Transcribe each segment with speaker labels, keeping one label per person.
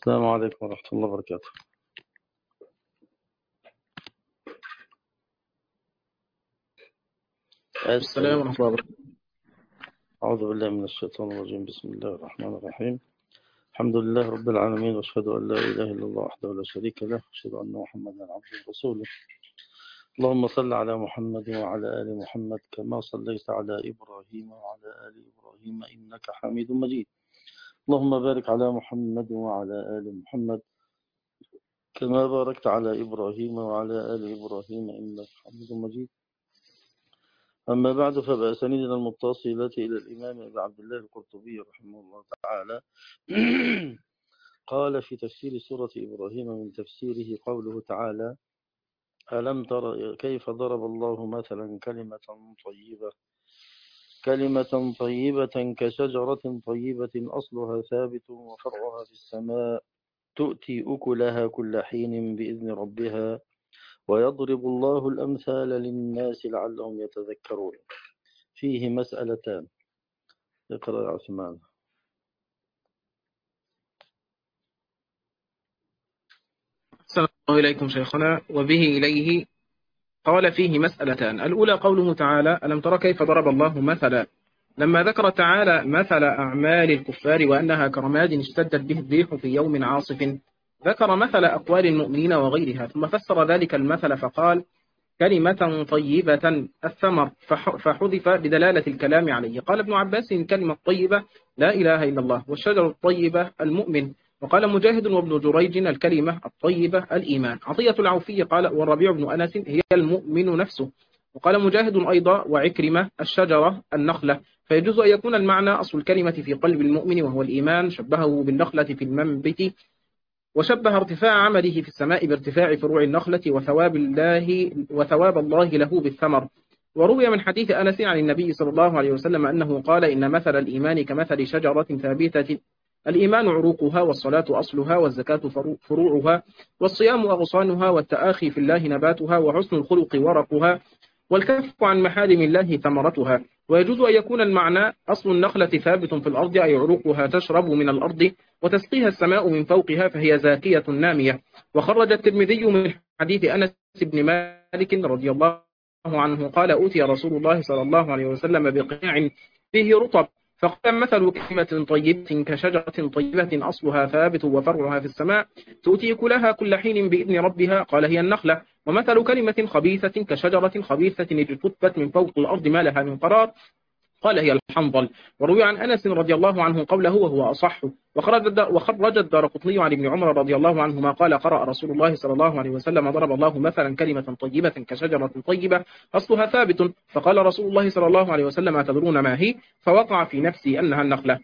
Speaker 1: السلام عليكم ورحمة الله وبركاته.
Speaker 2: السلام ورحمة الله وبركاته.
Speaker 1: أعوذ بالله من الشيطان الرجيم. بسم الله الرحمن الرحيم. الحمد لله رب العالمين، وأشهد أن لا إله إلا الله وحده لا شريك له، وأشهد أن محمدا عبده ورسوله. اللهم صل على محمد وعلى آل محمد كما صليت على إبراهيم وعلى آل إبراهيم إنك حميد مجيد. اللهم بارك على محمد وعلى آل محمد كما باركت على إبراهيم وعلى آل إبراهيم إنك حميد مجيد. أما بعد، فبأسانيدنا المتصلة إلى الإمام أبي عبد الله القرطبي رحمه الله تعالى قال في تفسير سورة إبراهيم من تفسيره قوله تعالى: ألم تر كيف ضرب الله مثلا كلمة طيبة كشجرة طيبة أصلها ثابت وفرعها في السماء تؤتي أكلها كل حين بإذن ربها ويضرب الله الأمثال للناس لعلهم يتذكرون. فيه مسألتان. اقرأ يا عثمان.
Speaker 2: السلام عليكم شيخنا. وبه إليه قال فيه مسألتان. الأولى قوله تعالى: ألم تر كيف ضرب الله مثلا. لما ذكر تعالى مثل أعمال الكفار وأنها كرماد اشتدت به الريح في يوم عاصف، ذكر مثل أقوال المؤمنين وغيرها، ثم فسر ذلك المثل فقال: كلمة طيبة الثمر، فحذف بدلالة الكلام عليه. قال ابن عباس: كلمة طيبة لا إله إلا الله، والشجر الطيبة المؤمن. وقال مجاهد وابن جريج: الكلمة الطيبة الإيمان. عطية العوفي قال: والربيع بن أنس: هي المؤمن نفسه. وقال مجاهد أيضا وعكرمة: الشجرة النخلة. فيجوز أن يكون المعنى أصل الكلمة في قلب المؤمن وهو الإيمان، شبهه بالنخلة في المنبت، وشبه ارتفاع عمله في السماء بارتفاع فروع النخلة وثواب الله له بالثمر. وروي من حديث أنس عن النبي صلى الله عليه وسلم أنه قال: إن مثل الإيمان كمثل شجرة ثابتة، الإيمان عروقها، والصلاة أصلها، والزكاة فروعها، والصيام أغصانها، والتآخي في الله نباتها، وحسن الخلق ورقها، والكف عن محارم الله ثمرتها. ويجوز أن يكون المعنى أصل النخلة ثابت في الأرض، أي عروقها تشرب من الأرض وتسقيها السماء من فوقها فهي زاكية نامية. وخرج الترمذي من حديث أنس بن مالك رضي الله عنه قال: أوتي رسول الله صلى الله عليه وسلم بقناع فيه رطب، فقال: مثل كلمة طيبة كشجرة طيبة أصلها ثابت وفرعها في السماء تؤتي كلها كل حين بإذن ربها. قال: هي النخلة. ومثل كلمة خبيثة كشجرة خبيثة اجتثت من فوق الأرض ما لها من قرار. قال: هي الحنظل. وروي عن أنس رضي الله عنه قوله وهو أصح. وخرج الدارقطني عن ابن عمر رضي الله عنهما قال: قرأ رسول الله صلى الله عليه وسلم: ضرب الله مثلا كلمة طيبة كشجرة طيبة أصلها ثابت. فقال رسول الله صلى الله عليه وسلم: أتدرون ما هي؟ فوقع في نفسي أنها النخلة.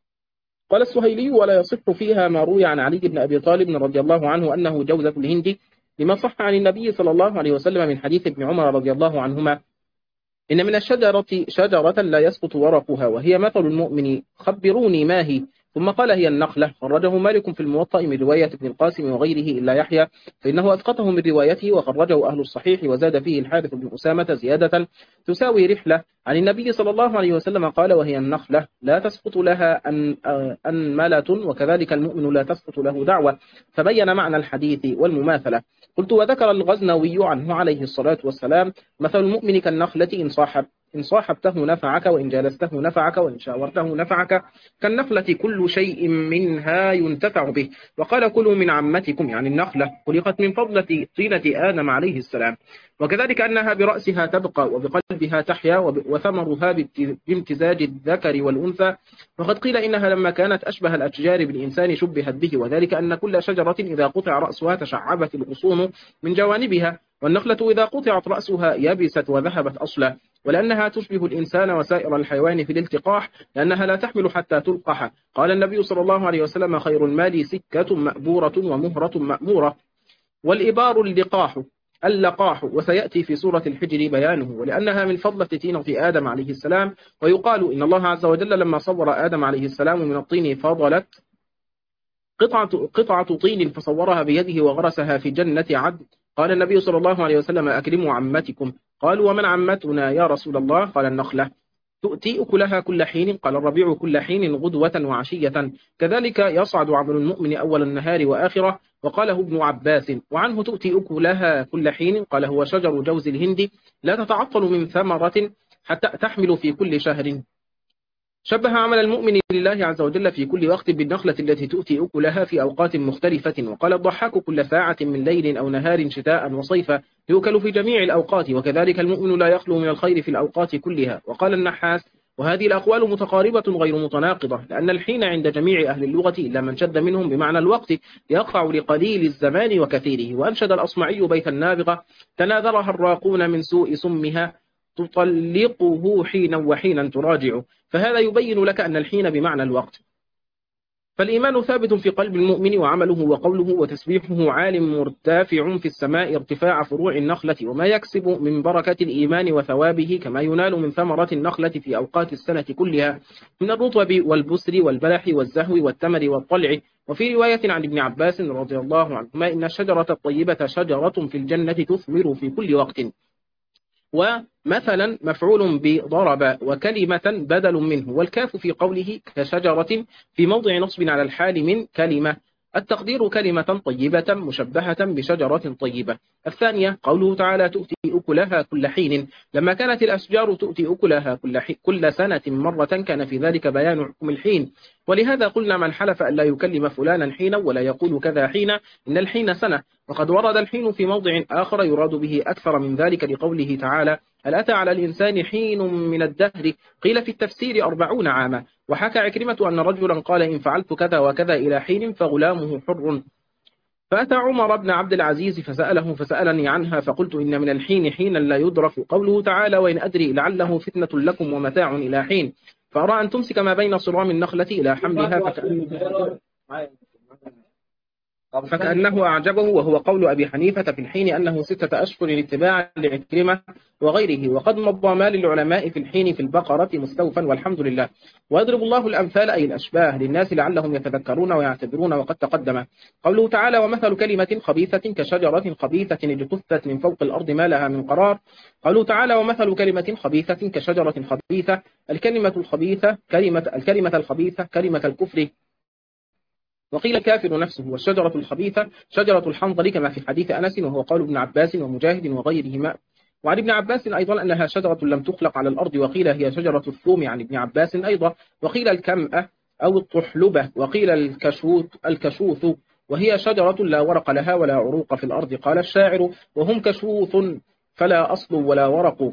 Speaker 2: قال السهيلي: ولا يصح فيها ما روي عن علي بن أبي طالب رضي الله عنه أنه جوزة الهند، لما صح عن النبي صلى الله عليه وسلم من حديث ابن عمر رضي الله عنهما: إن من الشجرة شجرة لا يسقط ورقها وهي مثل المؤمن، خبروني ما هي؟ ثم قال: هي النخلة. خرجه مالك في الموطأ من رواية ابن القاسم وغيره إلا يحيى، فإنه أسقطه من روايته، وخرجه أهل الصحيح، وزاد فيه الحارث بن أسامة زيادة تساوي رحلة عن النبي صلى الله عليه وسلم قال: وهي النخلة لا تسقط لها أنملة، وكذلك المؤمن لا تسقط له دعوة. فبين معنى الحديث والمماثلة. قلت: وذكر الغزنوي عنه عليه الصلاة والسلام: مثل المؤمن كالنخلة، إن صاحبته نفعك، وإن جالسته نفعك، وإن شاورته نفعك. كالنخلة كل شيء منها ينتفع به. وقال: كلوا من عمتكم، يعني النخلة خلقت من فضلة طينة آدم عليه السلام، وكذلك أنها برأسها تبقى وبقلبها تحيا، وثمرها بامتزاج الذكر والأنثى. وقد قيل إنها لما كانت أشبه الأشجار بالإنسان شبهت به، وذلك أن كل شجرة إذا قطع رأسها تشعبت الغصون من جوانبها، والنخلة إذا قطعت رأسها يبست وذهبت أصلا. ولأنها تشبه الإنسان وسائر الحيوان في الالتقاح، لأنها لا تحمل حتى تلقح. قال النبي صلى الله عليه وسلم: خير المال سكة مأبورة ومهرة مأمورة. والإبار اللقاح، وسيأتي في سورة الحجر بيانه. ولأنها من فضلة طينة آدم عليه السلام. ويقال إن الله عز وجل لما صور آدم عليه السلام من الطين فضلت قطعة طين فصورها بيده وغرسها في جنة عدن. قال النبي صلى الله عليه وسلم: أكرموا عمتكم. قالوا: ومن عمتنا يا رسول الله؟ قال: النخلة. تؤتي أكلها كل حين، قال الربيع كل حين غدوة وعشية، كذلك يصعد عمل المؤمن أول النهار وآخرة، وقاله ابن عباس. وعنه تؤتي أكلها كل حين، قال هو شجر جوز الهند لا تتعطل من ثمرة حتى تحمل في كل شهر. شبه عمل المؤمن لله عز وجل في كل وقت بالنخلة التي تؤتي أكلها في أوقات مختلفة. وقال الضحاك كل ساعة من ليل أو نهار شتاء وصيفا يؤكل في جميع الأوقات، وكذلك المؤمن لا يخلو من الخير في الأوقات كلها. وقال النحاس وهذه الأقوال متقاربة غير متناقضة، لأن الحين عند جميع أهل اللغة إلا من شد منهم بمعنى الوقت يقع لقليل الزمان وكثيره. وأنشد الأصمعي بيت النابغة تناذرها الراقون من سوء سمها تطلقه حينا وحينا تراجع. فهذا يبين لك أن الحين بمعنى الوقت. فالإيمان ثابت في قلب المؤمن، وعمله وقوله وتسبيحه عالم مرتفع في السماء ارتفاع فروع النخلة، وما يكسب من بركة الإيمان وثوابه كما ينال من ثمرة النخلة في أوقات السنة كلها من الرطب والبسر والبلح والزهو والتمر والطلع. وفي رواية عن ابن عباس رضي الله عنهما إن الشجرة الطيبة شجرة في الجنة تثمر في كل وقت. ومثلا مفعول بضرب، وكلمة بدل منه، والكاف في قوله كشجرة في موضع نصب على الحال من كلمة. التقدير كلمة طيبة مشبهة بشجرة طيبة. الثانية قوله تعالى تؤتي أكلها كل حين، لما كانت الأشجار تؤتي أكلها كل سنة مرة كان في ذلك بيان حكم الحين. ولهذا قلنا من حلف أن لا يكلم فلانا حينا ولا يقول كذا حين إن الحين سنة. وقد ورد الحين في موضع آخر يراد به أكثر من ذلك لقوله تعالى هل أتى على الإنسان حين من الدهر قيل في التفسير 40 عاما. وحكى عكرمة أن رجلا قال إن فعلت كذا وكذا إلى حين فغلامه حر. فأتى عمر بن عبد العزيز فسأله فسألني عنها فقلت إن من الحين حينا لا يدرك. قوله تعالى وإن أدري لعله فتنة لكم ومتاع إلى حين. فأرى أن تمسك ما بين صرام النخلة إلى حملها فكأنه أعجبه، وهو قول أبي حنيفة في الحين أنه 6 أشهر اتباعا لعكرمة وغيره. وقد مضى ما للعلماء في الحين في البقرة مستوفا والحمد لله. ويضرب الله الأمثال أي الأشباه للناس لعلهم يتذكرون ويعتبرون. وقد تقدم قوله تعالى ومثل كلمة خبيثة كشجرة خبيثة اجتثت من فوق الأرض ما لها من قرار. قوله تعالى ومثل كلمة خبيثة كشجرة خبيثة، الكلمة الخبيثة كلمة الكفر، وقيل الكافر نفسه. والشجرة الخبيثة شجرة الحنظل كما في حديث أنس، وهو قول ابن عباس ومجاهد وغيرهما. وعن ابن عباس أيضا أنها شجرة لم تخلق على الأرض، وقيل هي شجرة الثوم عن ابن عباس أيضا. وقيل الكمأة أو الطحلبة، وقيل الكشوث وهي شجرة لا ورق لها ولا عروق في الأرض. قال الشاعر وهم كشوث فلا أصل ولا ورق،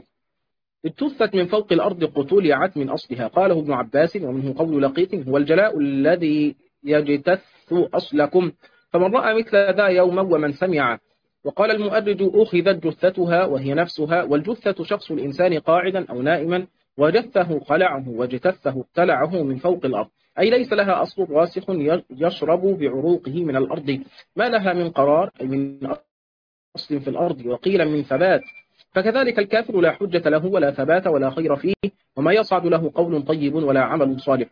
Speaker 2: اجتثت من فوق الأرض قتولعت من أصلها. قاله ابن عباس. ومنه قول لقيط هو الجلاء الذي يجتث أصلكم، فمن رأى مثل ذا يوما ومن سمع. وقال المؤرج أخذت جثتها وهي نفسها، والجثة شخص الإنسان قاعدا أو نائما، وجثه قلعه وجتثه اقتلعه من فوق الأرض، أي ليس لها أصل راسخ يشرب بعروقه من الأرض، ما لها من قرار أي من أصل في الأرض، وقيل من ثبات. فكذلك الكافر لا حجة له ولا ثبات ولا خير فيه، وما يصعد له قول طيب ولا عمل صالح.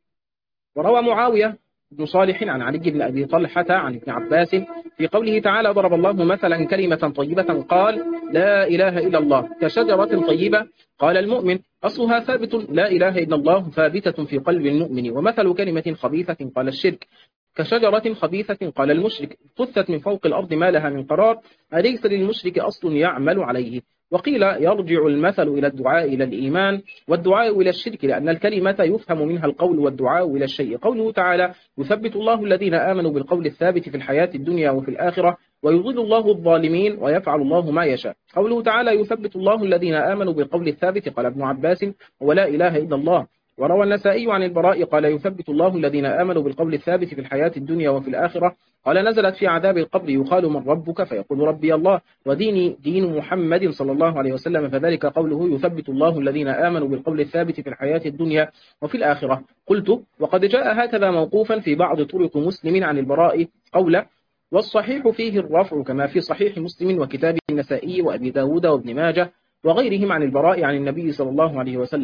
Speaker 2: وروى معاوية بن صالح عن علي بن أبي طلحة عن ابن عباس في قوله تعالى ضرب الله مثلا كلمة طيبة قال لا إله إلا الله كشجرة طيبة. قال المؤمن أصلها ثابت، لا إله إلا الله ثابتة في قلب المؤمن. ومثل كلمة خبيثة قال الشرك كشجرة خبيثة. قال المشرك اجتثت من فوق الأرض ما لها من قرار، أليس للمشرك أصل يعمل عليه. وقيل يرجع المثل إلى الدعاء إلى الإيمان والدعاء إلى الشرك، لأن الكلمة يفهم منها القول والدعاء إلى الشيء. قوله تعالى يثبت الله الذين آمنوا بالقول الثابت في الحياة الدنيا وفي الآخرة ويضل الله الظالمين ويفعل الله ما يشاء. قوله تعالى يثبت الله الذين آمنوا بالقول الثابت قال ابن عباس ولا إله إلا الله. وروى النسائي عن البراء قال يثبت الله الذين آمنوا بالقول الثابت في الحياة الدنيا وفي الآخرة. قال نزلت في عذاب القبر يقال من ربك فيقول ربي الله وديني دين محمد صلى الله عليه وسلم، فذلك قوله يثبت الله الذين آمنوا بالقول الثابت في الحياة الدنيا وفي الآخرة. قلت وقد جاء هكذا موقوفا في بعض طرق مسلم عن البراء قوله، والصحيح فيه الرفع كما في صحيح مسلم وكتاب النسائي وأبي داود وابن ماجه وغيرهم عن البراء عن النبي صلى الله عليه وسلم.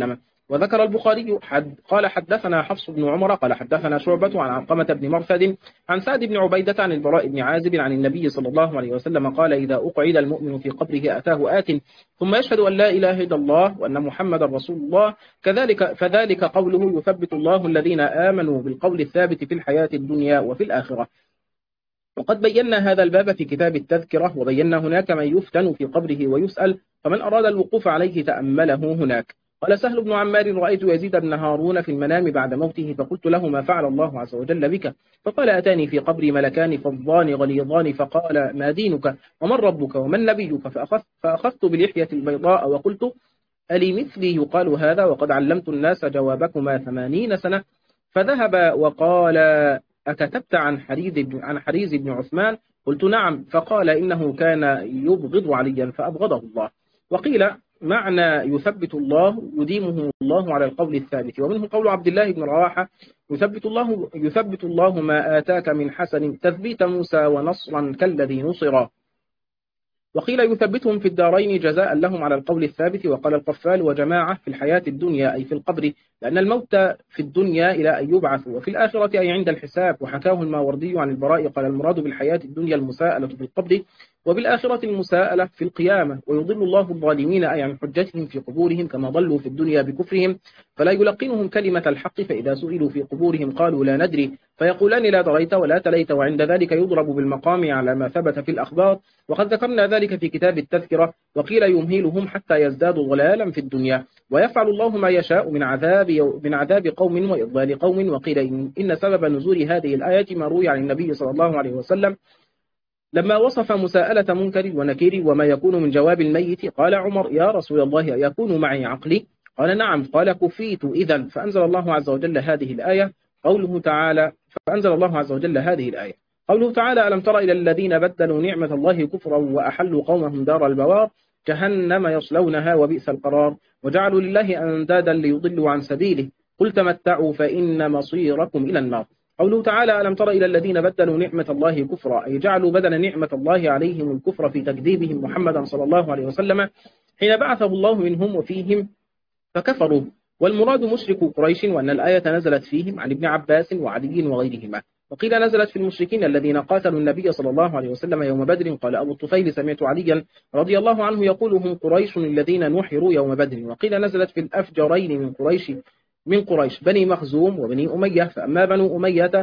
Speaker 2: وذكر البخاري قال حدثنا حفص بن عمر قال حدثنا شعبة عن علقمة بن مرثد عن سعد بن عبيدة عن البراء بن عازب عن النبي صلى الله عليه وسلم قال إذا أقعد المؤمن في قبره أتاه آت ثم يشهد أن لا إله إلا الله وأن محمد رسول الله فذلك قوله يثبت الله الذين آمنوا بالقول الثابت في الحياة الدنيا وفي الآخرة. وقد بينا هذا الباب في كتاب التذكرة، وبينا هناك من يفتن في قبره ويسأل، فمن أراد الوقوف عليه تأمله هناك. قال سهل بن عمار رأيت يزيد بن هارون في المنام بعد موته فقلت له ما فعل الله عز وجل بك؟ فقال أتاني في قبري ملكان فضان غليظان فقال ما دينك ومن ربك ومن نبيك؟ فأخذت باللحية البيضاء وقلت ألي مثلي يقال هذا وقد علمت الناس جوابكما 80 سنة؟ فذهب وقال أكتبت عن حريز بن عثمان؟ قلت نعم. فقال إنه كان يبغض عليا فأبغضه الله. وقيل معنى يثبت الله يديمه الله على القول الثابت، ومنه قول عبد الله بن رواحة يثبت الله ما آتاك من حسن تثبيت موسى ونصرا كالذي نصرا. وقيل يثبتهم في الدارين جزاء لهم على القول الثابت. وقال القفال وجماعة في الحياة الدنيا أي في القبر، لأن الموت في الدنيا إلى أن يبعثوا، وفي الآخرة أي عند الحساب. وحكاه الماوردي عن البراء قال المراد بالحياة الدنيا المساءلة في القبر، وبالآخرة المساءلة في القيامة. ويضل الله الظالمين أي عن حجتهم في قبورهم كما ضلوا في الدنيا بكفرهم، فلا يلقنهم كلمة الحق، فإذا سئلوا في قبورهم قالوا لا ندري، فيقولان لا دريت ولا تليت، وعند ذلك يضرب بالمقام على ما ثبت في الأخبار. وقد ذكرنا ذلك في كتاب التذكرة. وقيل يمهلهم حتى يزدادوا ضلالا في الدنيا، ويفعل الله ما يشاء من عذاب قوم وإضلال قوم. وقيل إن سبب نزول هذه الآية ما روي عن النبي صلى الله عليه وسلم لما وصف مساءلة منكر ونكير وما يكون من جواب الميت. قال عمر يا رسول الله يكون معي عقلي؟ قال نعم. قال كفيت إذا. فأنزل الله عز وجل هذه الآية قوله تعالى ألم تر إلى الذين بدلوا نعمة الله كفرا وأحلوا قومهم دار البوار جهنم يصلونها وبئس القرار وجعلوا لله أندادا ليضلوا عن سبيله قل تمتعوا فإن مصيركم إلى النار. قوله تعالى ألم تر إلى الذين بدلوا نعمة الله كفرا أي جعلوا بدل نعمة الله عليهم الكفر في تكذيبهم محمدا صلى الله عليه وسلم حين بعثه الله منهم وفيهم فكفروا. والمراد مشرك قريش، وأن الآية نزلت فيهم عن ابن عباس وعلي وغيرهما. وقيل نزلت في المشركين الذين قاتلوا النبي صلى الله عليه وسلم يوم بدر. قال أبو الطفيل سمعت عليا رضي الله عنه يقول هم قريش الذين نحروا يوم بدر. وقيل نزلت في الأفجرين من قريش بني مخزوم وبني أمية، فأما بنو أمية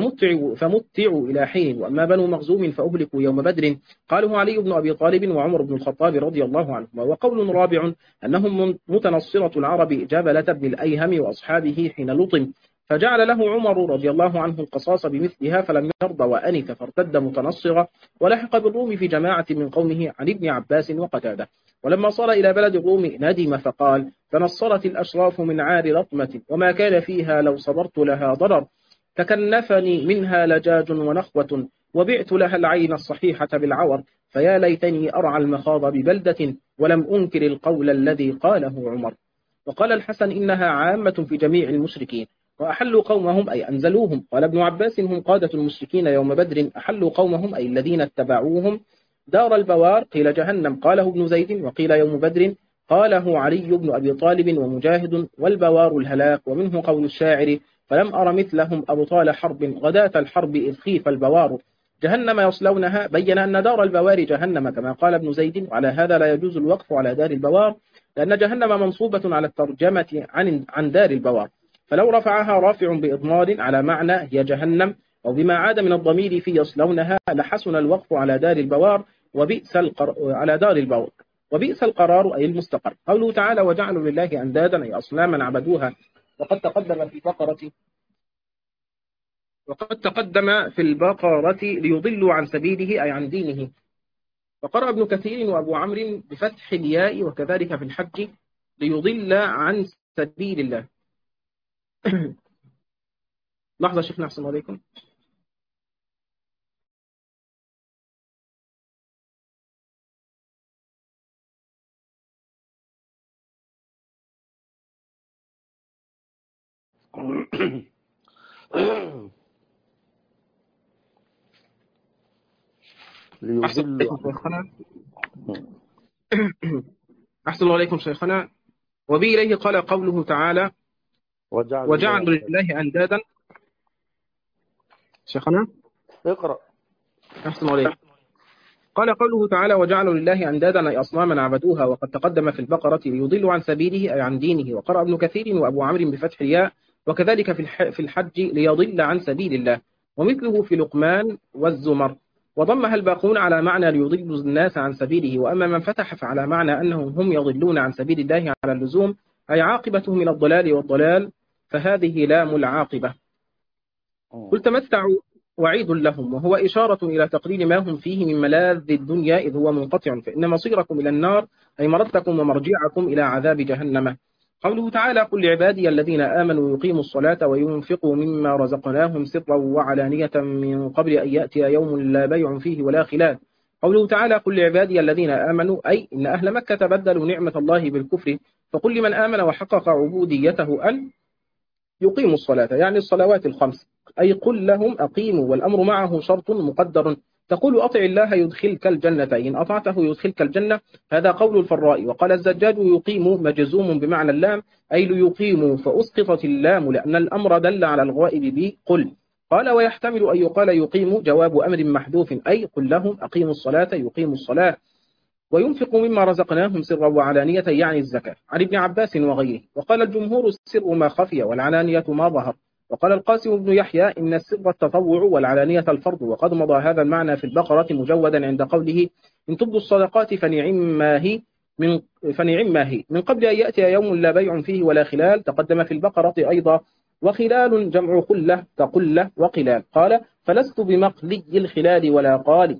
Speaker 2: فمتعوا إلى حين، وأما بنو مخزوم فأهلكوا يوم بدر. قاله علي بن أبي طالب وعمر بن الخطاب رضي الله عنهما. وقول رابع أنهم متنصرة العرب جبلة بن الأيهم وأصحابه حين لطم، فجعل له عمر رضي الله عنه القصاص بمثلها فلم يرضى وأنف فارتد متنصرا، ولحق بالروم في جماعة من قومه عن ابن عباس وقتاده. ولما صار إلى بلد الروم ندم فقال تنصرت الأشراف من عار لطمة وما كان فيها لو صبرت لها ضرر، تكنفني منها لجاج ونخوة وبعت لها العين الصحيحة بالعور، فيا ليتني أرعى المخاض ببلدة ولم أنكر القول الذي قاله عمر. وقال الحسن إنها عامة في جميع المشركين وأحلوا قومهم أي أنزلوهم. قال ابن عباس هم قادة المشركين يوم بدر أحلوا قومهم أي الذين اتبعوهم دار البوار قيل جهنم. قاله ابن زيد. وقيل يوم بدر قاله علي بن أبي طالب ومجاهد والبوار الهلاك. ومنه قول الشاعر فلم أر مثلهم أبطال حرب غداة الحرب إذ خيف البوار جهنم يصلونها. بين أن دار البوار جهنم كما قال ابن زيد. وعلى هذا لا يجوز الوقف على دار البوار لأن جهنم منصوبة على الترجمة عن دار البوار، فلو رفعها رافع بإضمار على معنى هي جهنم أو بما عاد من الضمير في يصلونها لحسن الوقف على دار البوار على دار البوار وبئس القرار أي المستقر. قوله تعالى وجعلوا لله أندادا أي أصناما عبدوها. وقد تقدم في البقرة ليضلوا عن سبيله أي عن دينه. وقرأ ابن كثير وأبو عمرو بفتح الياء وكذلك في الحج ليضل عن سبيل الله. لحظة شيخنا أحسن عليكم. أحسن الله عليكم شيخنا. وبه إليه قال قوله تعالى
Speaker 1: وجعلوا لله
Speaker 2: وجعلوا لله أندادا. شيخنا
Speaker 1: اقرأ.
Speaker 2: أحسن عليك. قال قوله تعالى وجعلوا لله أندادا أي أصناما عبدوها، وقد تقدم في البقرة ليضلوا عن سبيله أي عن دينه، وقرأ ابن كثير وأبو عمرو بفتح الياء، وكذلك في الحج ليضل عن سبيل الله، ومثله في لقمان والزمر، وضمها الباقون على معنى ليضل الناس عن سبيله. وأما من فتح فعلى معنى أنهم هم يضلون عن سبيل الله على اللزوم، أي عاقبتهم إلى الضلال والضلال، فهذه لام العاقبة. قل تمتعوا وعيد لهم، وهو إشارة إلى تقليل ما هم فيه من ملاذ الدنيا إذ هو منقطع، فإن مصيركم إلى النار أي مردكم ومرجعكم إلى عذاب جهنم. قوله تعالى قل لعبادي الذين آمنوا يقيموا الصلاة وينفقوا مما رزقناهم سرا وعلانية من قبل أن يأتي يوم لا بيع فيه ولا خلال. قوله تعالى قل لعبادي الذين آمنوا أي إن أهل مكة بدلوا نعمة الله بالكفر، فقل لمن آمن وحقق عبوديته أن يقيموا الصلاة يعني الصلوات الخمس، أي قل لهم أقيموا، والأمر معه شرط مقدر. تقول أطع الله يدخلك الجنة، إن أطعته يدخلك الجنة، هذا قول الفراء. وقال الزجاج يقيم مجزوم بمعنى اللام أي ليقيموا، فأسقطت اللام لأن الأمر دل على الغائب بقل. قال ويحتمل أن يقال يقيم جواب أمر محذوف أي قل لهم أقيموا الصلاة يقيموا الصلاة. وينفق مما رزقناهم سرا وعلانية يعني الزكاة، عن ابن عباس وغيره. وقال الجمهور السر ما خفي والعلانية ما ظهر. وقال القاسم بن يحيى إن السر التطوع والعلانية الفرض، وقد مضى هذا المعنى في البقرة مجودا عند قوله إن تبدوا الصدقات فنعم ما هي من قبل أن يأتي يوم لا بيع فيه ولا خلال، تقدم في البقرة أيضا. وخلال جمع خلة كقلة وقلال. قال فلست بمقلي الخلال ولا قالي.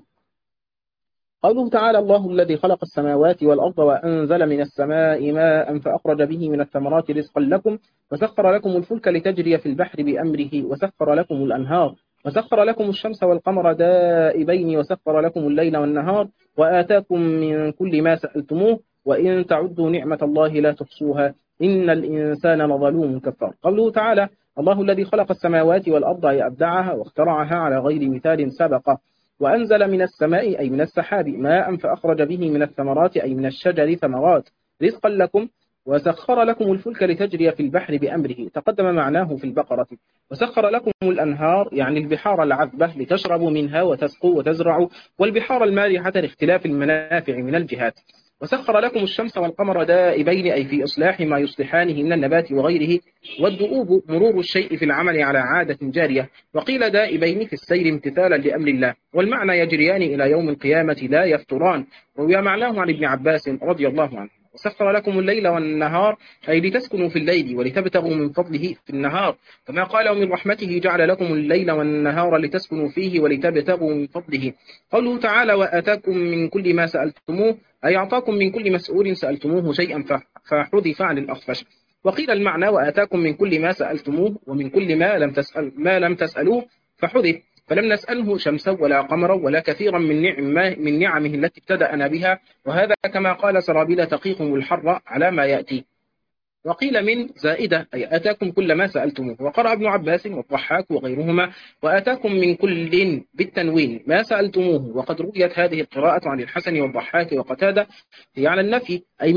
Speaker 2: قوله تعالى الله الذي خلق السماوات والأرض وأنزل من السماء ماء فأخرج به من الثمرات رزقا لكم، وسخر لكم الفلك لتجري في البحر بأمره، وسخر لكم الأنهار، وسخر لكم الشمس والقمر دائبين، وسخر لكم الليل والنهار، وآتاكم من كل ما سألتموه، وإن تعدوا نعمة الله لا تحصوها إن الإنسان لظلوم كفار. قوله تعالى الله الذي خلق السماوات والأرض أي أبدعها واخترعها على غير مثال سبق. وأنزل من السماء أي من السحاب ماء فأخرج به من الثمرات أي من الشجر ثمرات رزقا لكم، وسخر لكم الفلك لتجري في البحر بأمره، تقدم معناه في البقرة. وسخر لكم الأنهار يعني البحار العذبة لتشربوا منها وتسقوا وتزرعوا، والبحار المالحة لاختلاف المنافع من الجهات. وسخر لكم الشمس والقمر دائبين أي في إصلاح ما يصلحانه من النبات وغيره، والدؤوب مرور الشيء في العمل على عادة جارية، وقيل دائبين في السير امتثالا لأمر الله، والمعنى يجريان إلى يوم القيامة لا يفتران. روي معناه عن ابن عباس رضي الله عنه. وسخر لكم الليل والنهار أي لتسكنوا في الليل ولتبتغوا من فضله في النهار، كما قال من رحمته جعل لكم الليل والنهار لتسكنوا فيه ولتبتغوا من فضله. قوله تعالى وآتاكم من كل ما سألتموه أي أعطاكم من كل مسؤول سألتموه شيئا فحذف عن الأخفش. وقيل المعنى وآتاكم من كل ما سألتموه ومن كل ما لم تسألوه فحذف، فلم نسأله شمسا ولا قمرا ولا كثيرا من نعمه التي ابتدأنا بها، وهذا كما قال سرابيل تقيكم الحر على ما يأتي. وقيل من زائدة أي آتاكم كل ما سألتموه. وقرأ ابن عباس والضحاك وغيرهما وآتاكم من كل بالتنوين ما سألتموه، وقد رويت هذه القراءة عن الحسن والضحاك وقتادة هي على النفي أي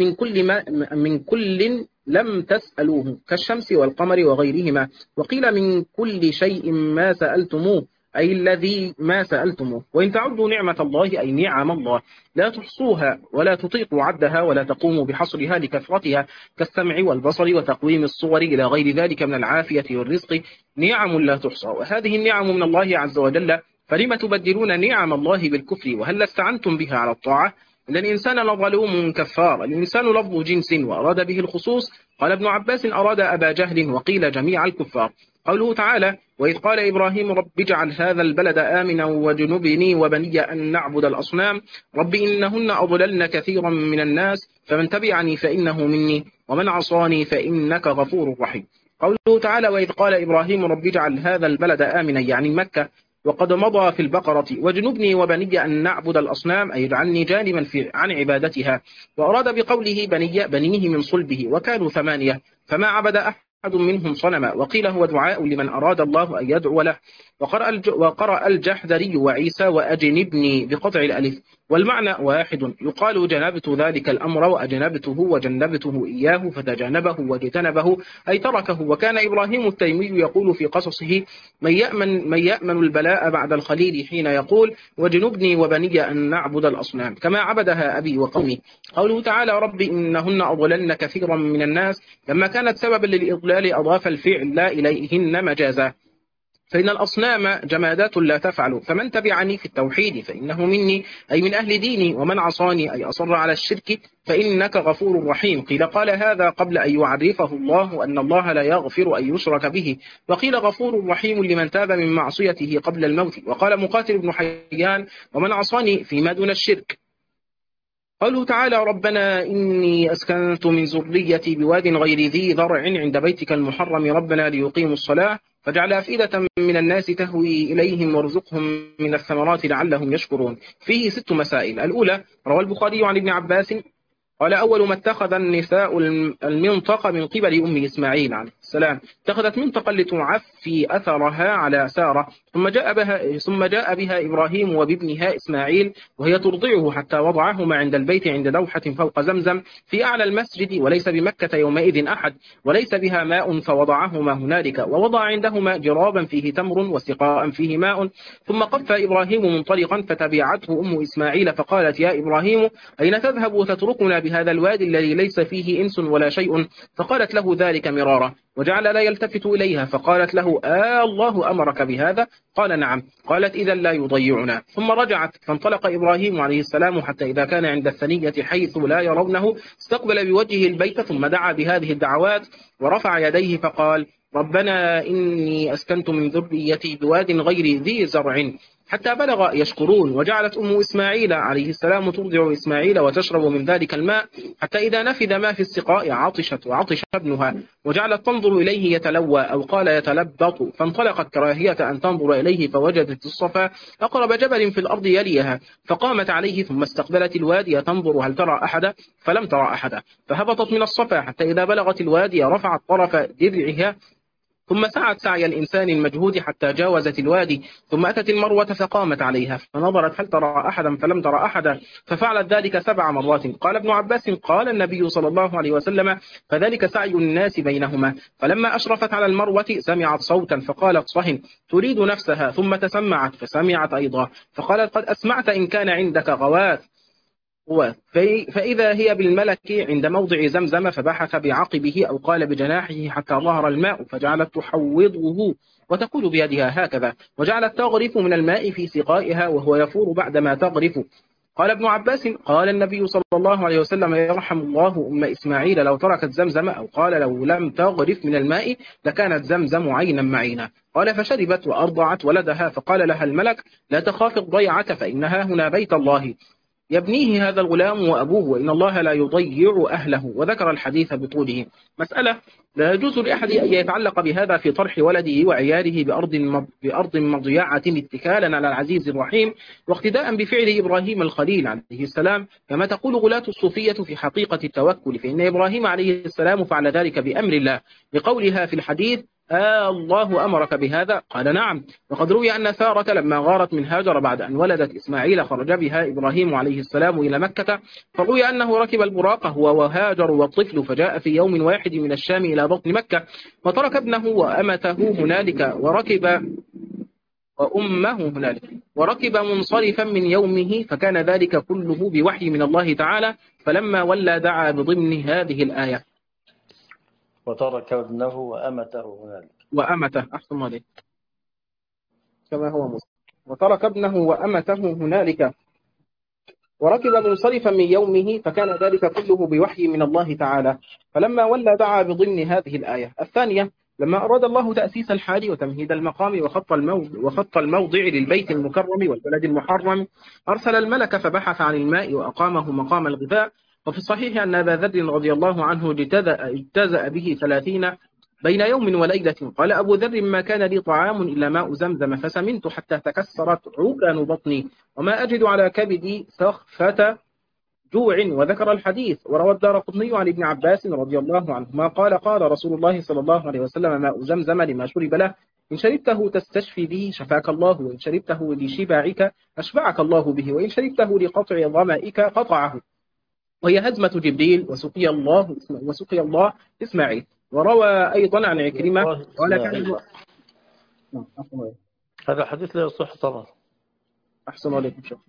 Speaker 2: من كل لم تسألوه كالشمس والقمر وغيرهما. وقيل من كل شيء ما سألتموه أي الذي ما سألتموه. وإن تعدوا نعمة الله أي نعم الله لا تحصوها ولا تطيقوا عدها ولا تقوموا بحصرها لكثرتها، كالسمع والبصر وتقويم الصور إلى غير ذلك من العافية والرزق، نعم لا تحصى، وهذه النعم من الله عز وجل، فلم تبدلون نعم الله بالكفر وهل استعنتم بها على الطاعة؟ إن الإنسان لظلوم كفار. الإنسان لفظ جنس وأراد به الخصوص، قال ابن عباس أراد أبا جهل وقيل جميع الكفار. قوله تعالى وإذ قال إبراهيم رب اجعل هذا البلد آمنا وجنبني وبني أن نعبد الأصنام، رب إنهن أضللن كثيرا من الناس فمن تبعني فإنه مني ومن عصاني فإنك غفور رحيم. قوله تعالى وإذ قال إبراهيم رب اجعل هذا البلد آمنا يعني مكة، وقد مضى في البقرة وجنبني وبني أن نعبد الأصنام أي اجعلني جانبا عن عبادتها، وأراد بقوله بنيه من صلبه وكانوا 8 فما عبد أحد أحد منهم صنما، وقيل هو دعاء لمن أراد الله أن يدعو له. وقرأ الجحدري وعيسى وأجنبني بقطع الألف، والمعنى واحد، يقال جنبت ذلك الأمر وأجنبته وجنبته إياه فتجنبه واجتنبه أي تركه. وكان إبراهيم التيمي يقول في قصصه: من يأمن البلاء بعد الخليل حين يقول: وجنبني وبني أن نعبد الأصنام كما عبدها أبي وقومي. قوله تعالى: رب إنهن أضللن كثيرا من الناس، لما كانت سببا للإضلال أضاف الفعل لا إليهن مجازا، فإن الأصنام جمادات لا تفعل. فمن تبعني في التوحيد فإنه مني أي من أهل ديني، ومن عصاني أي أصر على الشرك فإنك غفور رحيم. قيل قال هذا قبل أن يعرفه الله أن الله لا يغفر أن يشرك به، وقيل غفور رحيم لمن تاب من معصيته قبل الموت. وقال مقاتل بن حيان: ومن عصاني فيما دون الشرك. قوله تعالى: ربنا إني أسكنت من ذريتي بواد غير ذي ذرع عند بيتك المحرم ربنا ليقيموا الصلاة فاجعل أفئدة من الناس تهوي إليهم وارزقهم من الثمرات لعلهم يشكرون. فيه 6 مسائل. الأولى: روى البخاري عن ابن عباس قال: أول ما اتخذ النساء المنطق من قبل أم إسماعيل عليه السلام، اتخذت منطقا لتعفي أثرها على سارة، ثم جاء بها إبراهيم وبابنها إسماعيل وهي ترضعه حتى وضعهما عند البيت عند دوحة فوق زمزم في أعلى المسجد، وليس بمكة يومئذ أحد وليس بها ماء، فوضعهما هنالك، ووضع عندهما جرابا فيه تمر وسقاء فيه ماء. ثم قف إبراهيم منطلقا فتبعته أم إسماعيل فقالت: يا إبراهيم أين تذهب وتتركنا بهذا الوادي الذي ليس فيه إنس ولا شيء؟ فقالت له ذلك مرارا، وجعل لا يلتفت إليها، فقالت له: الله أمرك بهذا؟ قال: نعم. قالت: إذا لا يضيعنا. ثم رجعت، فانطلق إبراهيم عليه السلام حتى إذا كان عند الثنية حيث لا يرونه استقبل بوجهه البيت، ثم دعا بهذه الدعوات ورفع يديه فقال: ربنا إني أسكنت من ذريتي بواد غير ذي زرع حتى بلغ يشكرون. وجعلت أم إسماعيل عليه السلام ترضع إسماعيل وتشرب من ذلك الماء حتى إذا نفذ ما في السقاء عطشت وعطش ابنها، وجعلت تنظر إليه يتلوى أو قال يتلبط، فانطلقت كراهية أن تنظر إليه فوجدت الصفا أقرب جبل في الأرض يليها، فقامت عليه ثم استقبلت الوادي تنظر هل ترى أحدا، فلم ترى أحدا، فهبطت من الصفا حتى إذا بلغت الوادي رفعت طرف درعها ثم سعت سعي الإنسان المجهود حتى جاوزت الوادي، ثم أتت المروة فقامت عليها فنظرت هل ترى أحدا فلم ترى أحدا، ففعلت ذلك 7 مرات. قال ابن عباس: قال النبي صلى الله عليه وسلم: فذلك سعي الناس بينهما. فلما أشرفت على المروة سمعت صوتا فقالت: صهن، تريد نفسها، ثم تسمعت فسمعت أيضا، فقالت: قد أسمعت إن كان عندك غواث. فإذا هي بالملك عند موضع زمزم، فبحث بعقبه أو قال بجناحه حتى ظهر الماء، فجعلت تحوضه وتقول بيدها هكذا، وجعلت تغرف من الماء في سقائها وهو يفور بعدما تغرف. قال ابن عباس: قال النبي صلى الله عليه وسلم: يرحم الله أم إسماعيل لو تركت زمزم، أو قال لو لم تغرف من الماء لكانت زمزم عينا معينا. قال: فشربت وأرضعت ولدها، فقال لها الملك: لا تخاف الضيعة فإنها هنا بيت الله يبنيه هذا الغلام وأبوه، وإن الله لا يضيع أهله. وذكر الحديث بطوله. مسألة: لا يجوز لأحد أن يتعلق بهذا في طرح ولده وعياله بأرض مضيعة اتكالا على العزيز الرحيم، واقتداء بفعل إبراهيم الخليل عليه السلام، كما تقول غلاة الصوفية في حقيقة التوكل، فإن إبراهيم عليه السلام فعل ذلك بأمر الله، لقولها في الحديث: الله أمرك بهذا؟ قال: نعم. وقد روي أن سارة لما غارت من هاجر بعد أن ولدت إسماعيل خرج بها إبراهيم عليه السلام إلى مكة، فروي أنه ركب البراق هو وهاجر والطفل، فجاء في يوم واحد من الشام إلى بطن مكة، وترك ابنه وأمته هنالك وركب منصرفا من يومه، فكان ذلك كله بوحي من الله تعالى. فلما ولى دعا بضمن هذه الآية:
Speaker 1: وترك ابنه وأمته هنالك.
Speaker 2: أحسن عليك كما هو مسلم. وترك ابنه وأمته هنالك وركب منصرفا من يومه، فكان ذلك كله بوحي من الله تعالى. فلما ولى دعا بضمن هذه الآية. الثانية: لما أراد الله تأسيس الحال وتمهيد المقام وخط الموضع للبيت المكرم والبلد المحرم، أرسل الملك فبحث عن الماء وأقامه مقام الغذاء. وفي الصحيح أن أبا ذر رضي الله عنه اجتزأ به 30 بين يوم وليلة. قال أبو ذر: ما كان لي طعام إلا ماء زمزم، فسمنت حتى تكسرت عوكان بطني، وما أجد على كبدي سخفة جوع وذكر الحديث. وروى الدارقطني عن ابن عباس رضي الله عنهما قال قال رسول الله صلى الله عليه وسلم ماء زمزم لما شرب له إن شربته تستشفي به شفاك الله، وإن شربته لشبعك أشبعك الله به، وإن شربته لقطع ظمائك قطعه. وهي هزمة جبريل وسقي الله إسماعيل. وروى أيضا عن عكرمة قال كان
Speaker 1: هذا حديث لا يصح طبعا.
Speaker 2: أحسن عليكم شيخ.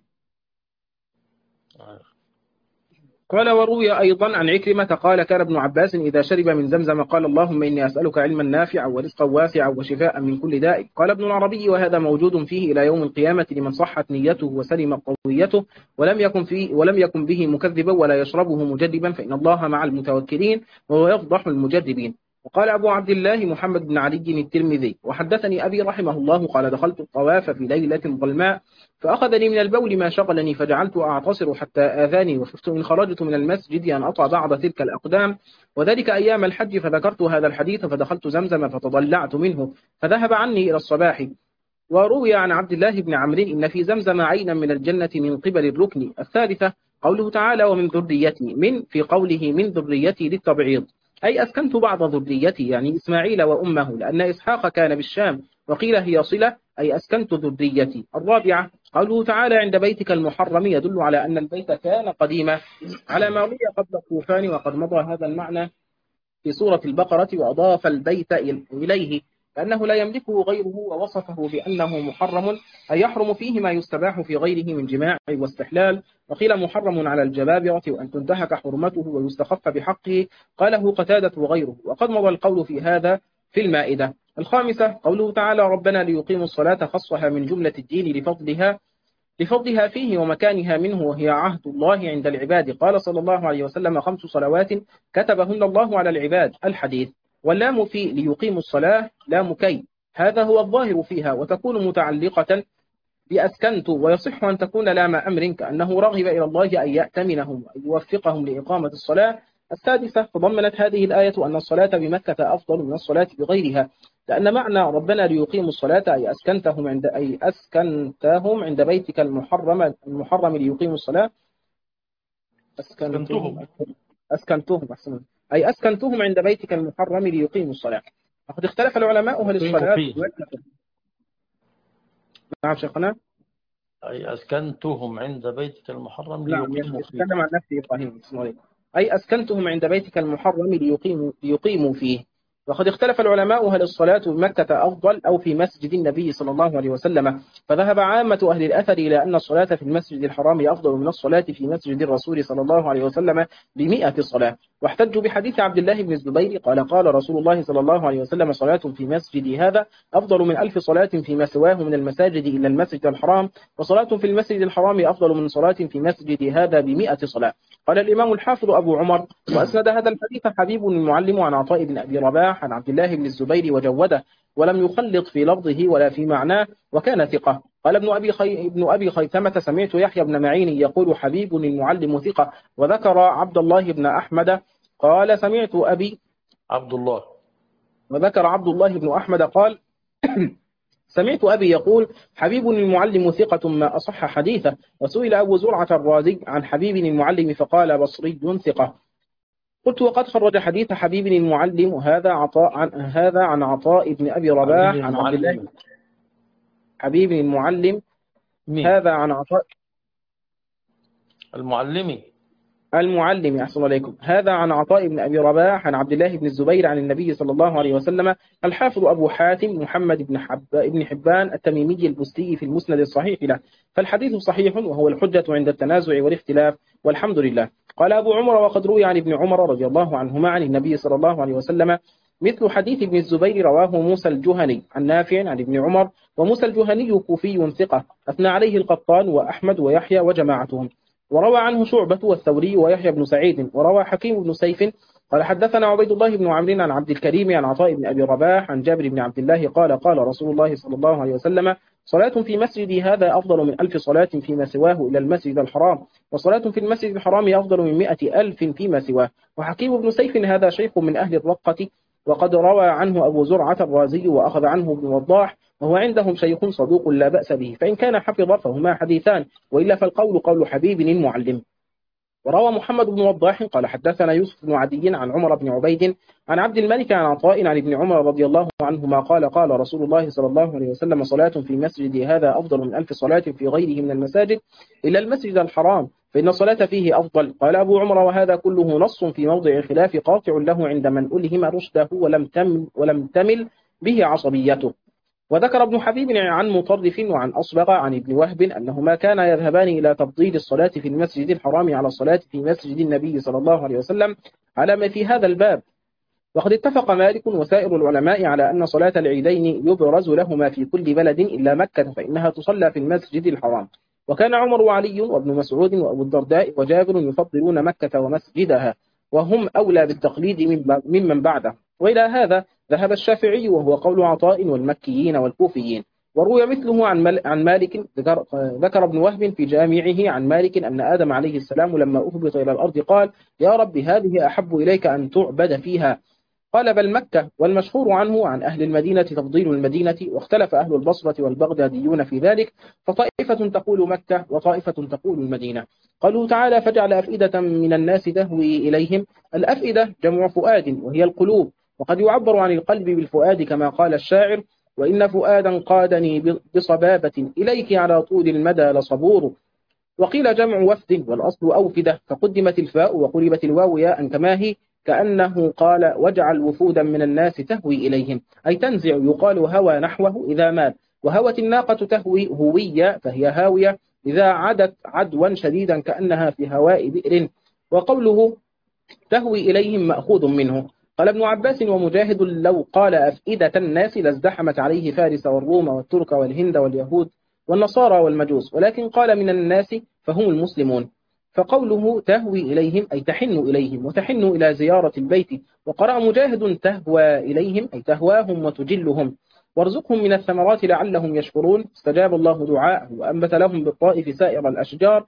Speaker 2: قال وروي أيضا عن عكرمة قال كان ابن عباس إذا شرب من زمزم قال اللهم إني أسألك علما نافعا ورزقا واسعا وشفاء من كل داء. قال ابن العربي وهذا موجود فيه إلى يوم القيامة لمن صحت نيته وسلمت طويته ولم يكن به مكذبا ولا يشربه مجدبا، فإن الله مع المتوكلين وهو يفضح المجدبين. وقال أبو عبد الله محمد بن علي الترمذي وحدثني أبي رحمه الله قال دخلت الطواف في ليلة ظلماء فأخذني من البول ما شغلني فجعلت أعتصر حتى آذاني، وخفت إن خرجت من المسجد أن أطع بعض تلك الأقدام، وذلك أيام الحج، فذكرت هذا الحديث فدخلت زمزم فتضلعت منه فذهب عني إلى الصباح. وروي عن عبد الله بن عمرو إن في زمزم عينا من الجنة من قبل الركن. الثالثة قوله تعالى ومن ذريتي، من في قوله من ذريتي للتبعيض أي أسكنت بعض ذريتي يعني إسماعيل وأمه، لأن إسحاق كان بالشام، وقيل هي صلة أي أسكنت ذريتي. الرابعة قوله تعالى عند بيتك المحرم يدل على أن البيت كان قديما على ما روي قبل الطوفان، وقد مضى هذا المعنى في سورة البقرة وأضاف البيت إليه لأنه لا يملكه غيره، ووصفه بأنه محرم أي يحرم فيه ما يستباح في غيره من جماع واستحلال. وقيل محرم على الجبابرة وأن تنتهك حرمته ويستخف بحقه، قاله قتادة وغيره، وقد مضى القول في هذا في المائدة. الخامسة قوله تعالى ربنا ليقيموا الصلاة خصها من جملة الدين لفضلها فيه ومكانها منه، وهي عهد الله عند العباد. قال صلى الله عليه وسلم 5 صلوات كتبهن الله على العباد. الحديث. واللام في ليقيموا الصلاة لام كي، هذا هو الظاهر فيها، وتكون متعلقة بأسكنت، ويصح أن تكون لام أمر كأنه رغب إلى الله أن يأتمنهم وأن يوفقهم لإقامة الصلاة. السادسة تضمنت هذه الآية أن الصلاة بمكة أفضل من الصلاة بغيرها، لأن معنى ربنا ليقيموا الصلاة أي أسكنتهم عند بيتك المحرم ليقيموا الصلاة. أسكنتهم أي أسكنتهم عند بيتك المحرم ليقيموا الصلاة. وقد اختلف العلماء هل الصلاة نعم شيخنا
Speaker 1: أي أسكنتهم عند بيتك المحرم ليقيموا فيه.
Speaker 2: نعم عن نفسي إبراهيم أي أسكنتهم عند بيتك المحرم ليقيموا فيه. وقد اختلف العلماء هل الصلاة بمكة أفضل أو في مسجد النبي صلى الله عليه وسلم، فذهب عامة أهل الأثر إلى أن الصلاة في المسجد الحرام أفضل من الصلاة في مسجد الرسول صلى الله عليه وسلم ب100 صلاة، واحتجوا بحديث عبد الله بن الزبير قال قال رسول الله صلى الله عليه وسلم صلاة في مسجد هذا أفضل من 1000 صلاة فيما سواه من المساجد إلا المسجد الحرام، وصلاة في المسجد الحرام أفضل من صلاة في مسجد هذا ب100 صلاة. قال الإمام الحافظ أبو عمر وأسند هذا الحديث حبيب المعلم عن عطاء بن أبي رباح عن عبد الله بن الزبير وجوده ولم يخلط في لفظه ولا في معناه وكان ثقة. قال ابن أبي خيثمة سمعت يحيى بن معين يقول حبيب المعلم ثقة، وذكر عبد الله بن أحمد قال سمعت أبي
Speaker 1: عبد الله،
Speaker 2: وذكر عبد الله بن أحمد قال سمعت أبي يقول حبيب المعلم ثقة ما أصح حديثه. وسئل أبو زرعة الرازي عن حبيب المعلم فقال بصري ثقة. قلت وقد خرج حديث حبيب المعلم هذا عن عطاء بن أبي رباح عن عبد الله حبيب المعلم هذا عن عطاء المعلم أحسن عليكم هذا عن عطاء بن أبي رباح عن عبد الله بن الزبير عن النبي صلى الله عليه وسلم. الحافظ أبو حاتم محمد بن حبان التميمي البستي في المسند الصحيح له، فالحديث صحيح وهو الحجة عند التنازع والاختلاف والحمد لله. قال أبو عمر وقد روي عن ابن عمر رضي الله عنهما عن النبي صلى الله عليه وسلم مثل حديث ابن الزبير رواه موسى الجهني عن نافع عن ابن عمر، وموسى الجهني كوفي ثقة أثنى عليه القطان وأحمد ويحيى وجماعتهم. وروى عنه شعبة والثوري ويحيى بن سعيد. وروى حكيم بن سيف قال حدثنا عبيد الله بن عمرو عن عبد الكريم عن عطاء بن أبي رباح عن جابر بن عبد الله قال قال رسول الله صلى الله عليه وسلم صلاة في مسجدي هذا أفضل من 1000 صلاة فيما سواه إلى المسجد الحرام، وصلاة في المسجد الحرام أفضل من 100,000 فيما سواه. وحكيم بن سيف هذا شيخ من أهل الرقة، وقد روى عنه أبو زرعة الرازي وأخذ عنه ابن وضاح، وهو عندهم شيخ صدوق لا بأس به، فإن كان حفظ فهما حديثان، وإلا فالقول قول حبيب المعلم. وروى محمد بن وضاح قال حدثنا يوسف بن عدي عن عمر بن عبيد عن عبد الملك عن عطاء عن ابن عمر رضي الله عنهما قال قال رسول الله صلى الله عليه وسلم صلاة في مسجد هذا أفضل من 1000 صلاة في غيره من المساجد إلا المسجد الحرام فإن الصلاة فيه أفضل. قال أبو عمر وهذا كله نص في موضع خلاف قاطع له عند من ألهم رشده ولم تمل به عصبيته. وذكر ابن حبيب عن مطرف وعن أصبغ عن ابن وهب أنهما كانا يذهبان إلى تفضيل الصلاة في المسجد الحرام على الصلاة في مسجد النبي صلى الله عليه وسلم على ما في هذا الباب. وقد اتفق مالك وسائر العلماء على أن صلاة العيدين يبرز لهما في كل بلد إلا مكة فإنها تصلى في المسجد الحرام. وكان عمر وعلي وابن مسعود وأبو الدرداء وجابر يفضلون مكة ومسجدها وهم أولى بالتقليد ممن بعده. وإلى هذا ذهب الشافعي وهو قول عطاء والمكيين والكوفيين. وروي مثله عن مالك. ذكر ابن وهب في جامعه عن مالك أن آدم عليه السلام لما أهبط إلى الأرض قال يا رب هذه أحب إليك أن تعبد فيها قال بل مكة. والمشهور عنه عن أهل المدينة تفضيل المدينة. واختلف أهل البصرة والبغداديون في ذلك فطائفة تقول مكة وطائفة تقول المدينة. قالوا تعالى فجعل أفئدة من الناس تهوي إليهم. الأفئدة جمع فؤاد وهي القلوب وقد يعبر عن القلب بالفؤاد كما قال الشاعر وإن فؤادا قادني بصبابة إليك على طول المدى لصبور. وقيل جمع وفد والأصل أوفدة فقدمت الفاء وقلبت الواو ياء كما هي كأنه قال واجعل وفودا من الناس تهوي إليهم أي تنزع. يقال هوى نحوه إذا مال. وهوت الناقة تهوي هوية فهي هاوية إذا عدت عدوا شديدا كأنها في هواء بئر. وقوله تهوي إليهم مأخوذ منه. قال ابن عباس ومجاهد لو قال أفئدة الناس لازدحمت عليه فارس والروم والترك والهند واليهود والنصارى والمجوس ولكن قال من الناس فهم المسلمون. فقوله تهوي إليهم أي تحن إليهم وتحن إلى زيارة البيت. وقرأ مجاهد تهوى إليهم أي تهواهم وتجلهم. وارزقهم من الثمرات لعلهم يشكرون. استجاب الله دعاءه وأنبت لهم بالطائف سائر الأشجار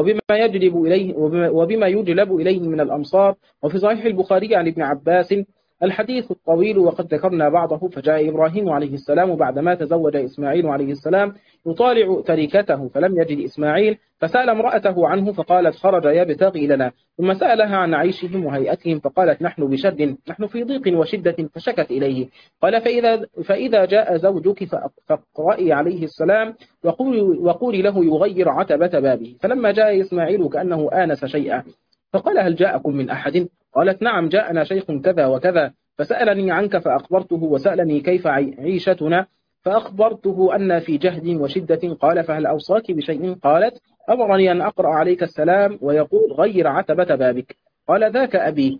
Speaker 2: وبما يجلب إليه من الأمصار. وفي صحيح البخاري عن ابن عباس الحديث الطويل وقد ذكرنا بعضه. فجاء إبراهيم عليه السلام بعدما تزوج إسماعيل عليه السلام يطالع تركته فلم يجد إسماعيل فسأل امرأته عنه فقالت خرج يبتغي لنا. ثم سألها عن عيشهم وهيئتهم فقالت نحن بشد نحن في ضيق وشدة فشكت إليه. قال فإذا جاء زوجك فاقرئي عليه السلام وقولي له يغير عتبة بابه. فلما جاء إسماعيل كأنه آنس شيئا فقال هل جاءكم من أحد؟ قالت نعم جاءنا شيخ كذا وكذا فسألني عنك فأخبرته وسألني كيف عيشتنا فأخبرته أن في جهد وشدة. قال فهل أوصاك بشيء؟ قالت أمرني أن أقرأ عليك السلام ويقول غير عتبة بابك. قال ذاك أبي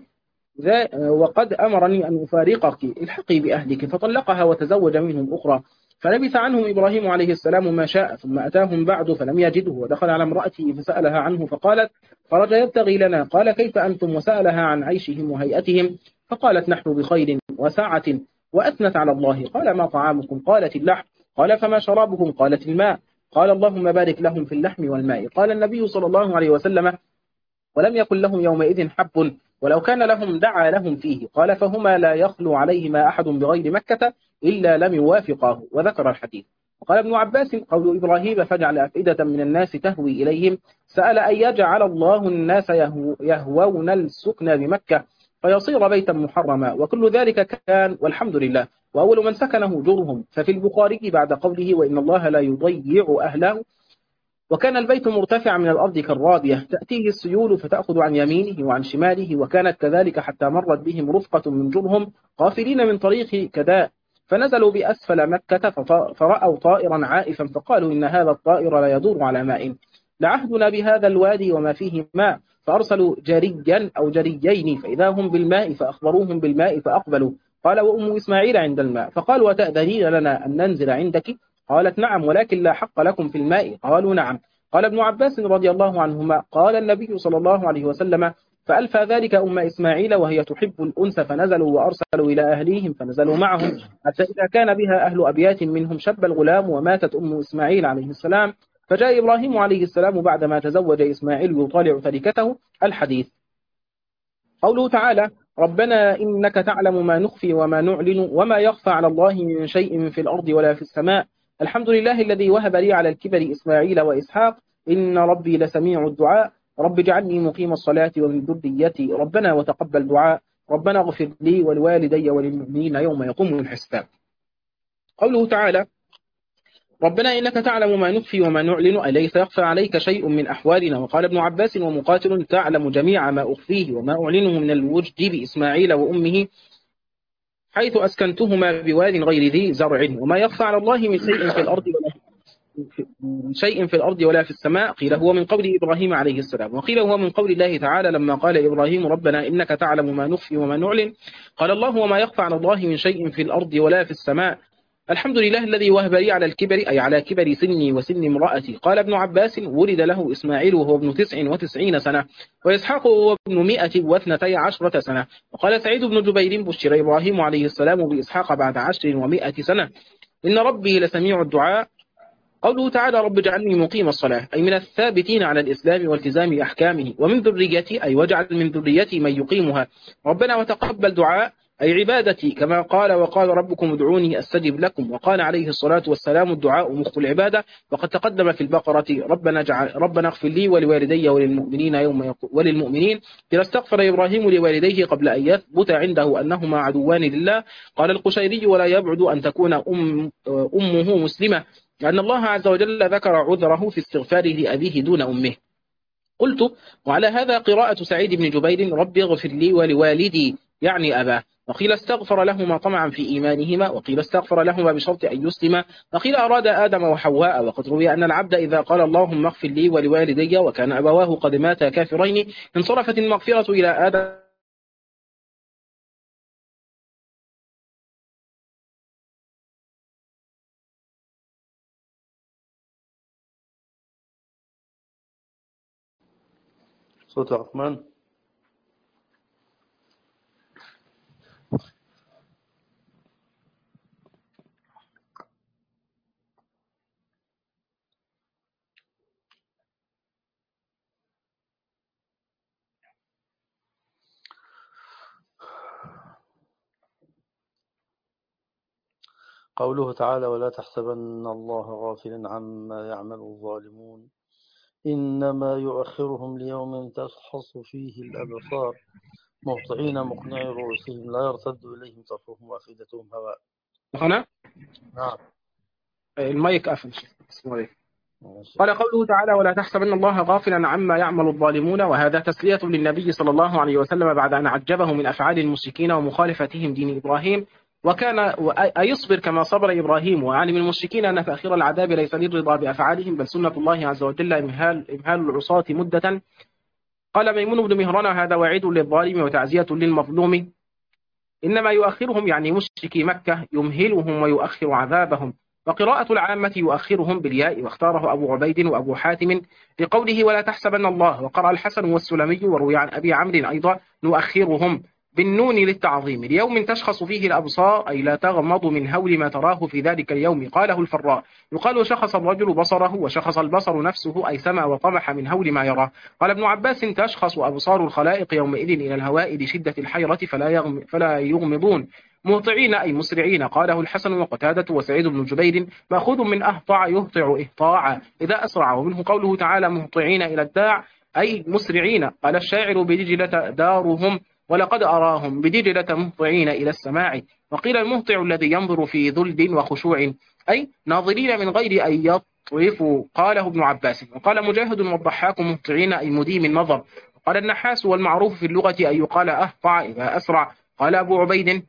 Speaker 2: وقد أمرني أن أفارقك الحقي بأهلك. فطلقها وتزوج منهم أخرى. فلبث عنهم إبراهيم عليه السلام ما شاء ثم أتاهم بعد فلم يجده ودخل على امرأته فسألها عنه فقالت خرج يبتغي لنا. قال كيف أنتم؟ وسألها عن عيشهم وهيئتهم فقالت نحن بخير وسعة وأثنت على الله. قال ما طعامكم؟ قالت اللحم. قال فما شرابكم؟ قالت الماء. قال اللهم بارك لهم في اللحم والماء. قال النبي صلى الله عليه وسلم ولم يكن لهم يومئذ حب ولو كان لهم دعا لهم فيه. قال فهما لا يخلو عليهما أحد بغير مكة إلا لم يوافقاه. وذكر الحديث. وقال ابن عباس قول إبراهيم فجعل أفئدة من الناس تهوي إليهم سأل أن يجعل الله الناس يهوون السكن بمكة فيصير بيتا محرما وكل ذلك كان والحمد لله. وأول من سكنه جرهم. ففي البخاري بعد قوله وإن الله لا يضيع أهله وكان البيت مرتفعا من الأرض كالرابية تأتيه السيول فتأخذ عن يمينه وعن شماله. وكانت كذلك حتى مرت بهم رفقة من جرهم قافلين من طريق كداء فنزلوا بأسفل مكة فرأوا طائرا عائفا فقالوا إن هذا الطائر لا يدور على ماء لعهدنا بهذا الوادي وما فيه ماء. فأرسلوا جريا أو جريين فإذا هم بالماء فأخبروهم بالماء فأقبلوا. قال وأم إسماعيل عند الماء فقالوا وتأذنين لنا أن ننزل عندك؟ قالت نعم ولكن لا حق لكم في الماء. قالوا نعم. قال ابن عباس رضي الله عنهما قال النبي صلى الله عليه وسلم فألفى ذلك أم إسماعيل وهي تحب الأنس فنزلوا وأرسلوا إلى أهليهم فنزلوا معهم حتى إذا كان بها أهل أبيات منهم شب الغلام وماتت أم إسماعيل عليه السلام. فجاء إبراهيم عليه السلام بعدما تزوج إسماعيل يطالع تركته. الحديث. قوله تعالى ربنا إنك تعلم ما نخفي وما نعلن وما يخفى على الله من شيء في الأرض ولا في السماء. الحمد لله الذي وهب لي على الكبر إسماعيل وإسحاق إن ربي لسميع الدعاء. رب اجعلني مقيم الصلاة ومن ذريتي ربنا وتقبل دعاء ربنا اغفر لي ولوالدي وللمؤمنين يوم يقوم الحساب. قوله تعالى ربنا إنك تعلم ما نخفي وما نعلن أليس يخفى عليك شيء من أحوالنا. وقال ابن عباس ومقاتل تعلم جميع ما أخفيه وما أعلنه من الوجد بإسماعيل وأمه حيث أسكنتهما بواد غير ذي زرع وما يخفى على الله من شيء في الأرض ولا في السماء. قيل هو من قول إبراهيم عليه السلام وقيل هو من قول الله تعالى لما قال إبراهيم ربنا إنك تعلم ما نخفي وما نعلن قال الله وما يخفى على الله من شيء في الأرض ولا في السماء. الحمد لله الذي وهب لي على الكبر أي على كبر سني وسن امرأتي. قال ابن عباس ولد له إسماعيل وهو ابن 99 سنة وإسحاق وهو ابن 112 سنة. وقال سعيد بن جبير بشر إبراهيم عليه السلام بإسحاق بعد 10 و100 سنة إن ربي لسميع الدعاء. قوله تعالى رب اجعلني مقيم الصلاة أي من الثابتين على الإسلام والتزام أحكامه ومن ذريتي أي واجعل من ذريتي من يقيمها ربنا وتقبل دعاء أي عبادتي كما قال وقال ربكم ادعوني أستجب لكم. وقال عليه الصلاة والسلام الدعاء مخ العبادة وقد تقدم في البقرة ربنا اغفر لي ولوالدي وللمؤمنين إذا استغفر إبراهيم لوالديه قبل أن يثبت عنده أنهما عدوان لله. قال القشيري ولا يبعد أن تكون أمه مسلمة لأن الله عز وجل ذكر عذره في استغفاره لأبيه دون أمه. قلت وعلى هذا قراءة سعيد بن جبير رب اغفر لي ولوالدي يعني أباه. وقيل استغفر لهما طمعا في إيمانهما وقيل استغفر لهما بشرط أن يسلما وقيل أراد آدم وحواء. وقد روي أن العبد إذا قال اللهم اغفر لي ولوالدي وكان أبواه قد ماتا كافرين انصرفت المغفرة إلى آدم
Speaker 1: صوت عثمان. قوله تعالى ولا تحسبن الله غافلا عما يعمل الظالمون إنما يؤخرهم ليوم تشخص فيه الأبصار مهطعين مقنعي رؤوسهم لا يرتد إليهم طرفهم وأفئدتهم هواء.
Speaker 2: هنا
Speaker 1: نعم
Speaker 2: المايك قفل. قال قوله تعالى ولا تحسبن الله غافلا عما يعمل الظالمون وهذا تسلية للنبي صلى الله عليه وسلم بعد أن عجبه من أفعال المشركين ومخالفتهم دين إبراهيم وكان أيصبر كما صبر إبراهيم وعلم المشركين أن تأخير العذاب ليس للرضا بأفعالهم بل سنة الله عز وجل إمهال العصاة مدة. قال ميمون بن مهران هذا وعيد للظالم وتعزية للمظلوم إنما يؤخرهم يعني مشركي مكة يمهلهم ويؤخر عذابهم. وقراءة العامة يؤخرهم بالياء واختاره أبو عبيد وأبو حاتم لقوله ولا تحسبن الله. وقرأ الحسن والسلمي وروي عن أبي عمرو أيضا نؤخرهم بالنون للتعظيم ليوم تشخص فيه الأبصار أي لا تغمض من هول ما تراه في ذلك اليوم. قاله الفراء يقال شخص الرجل بصره وشخص البصر نفسه أي سمع وطمح من هول ما يراه. قال ابن عباس تشخص أبصار الخلائق يومئذ إلى الهواء لشدة الحيرة فلا يغمضون مهطعين أي مسرعين. قاله الحسن وقتادة وسعيد بن جبير مأخوذ من أهطع يهطع إهطاعا إذا أسرع ومنه قوله تعالى مهطعين إلى الداع أي مسرعين. قال الشاعر بدجلة دارهم ولقد أراهم بدجلة مهطعين إلى السماع. وقيل المهطع الذي ينظر في ذل وخشوع أي ناظرين من غير أن يطرفوا. قاله ابن عباس. وقال مجاهد والضحاك مهطعين أي مديم النظر. قال النحاس والمعروف في اللغة أن يقال أهطع إذا أسرع. قال أبو عبيد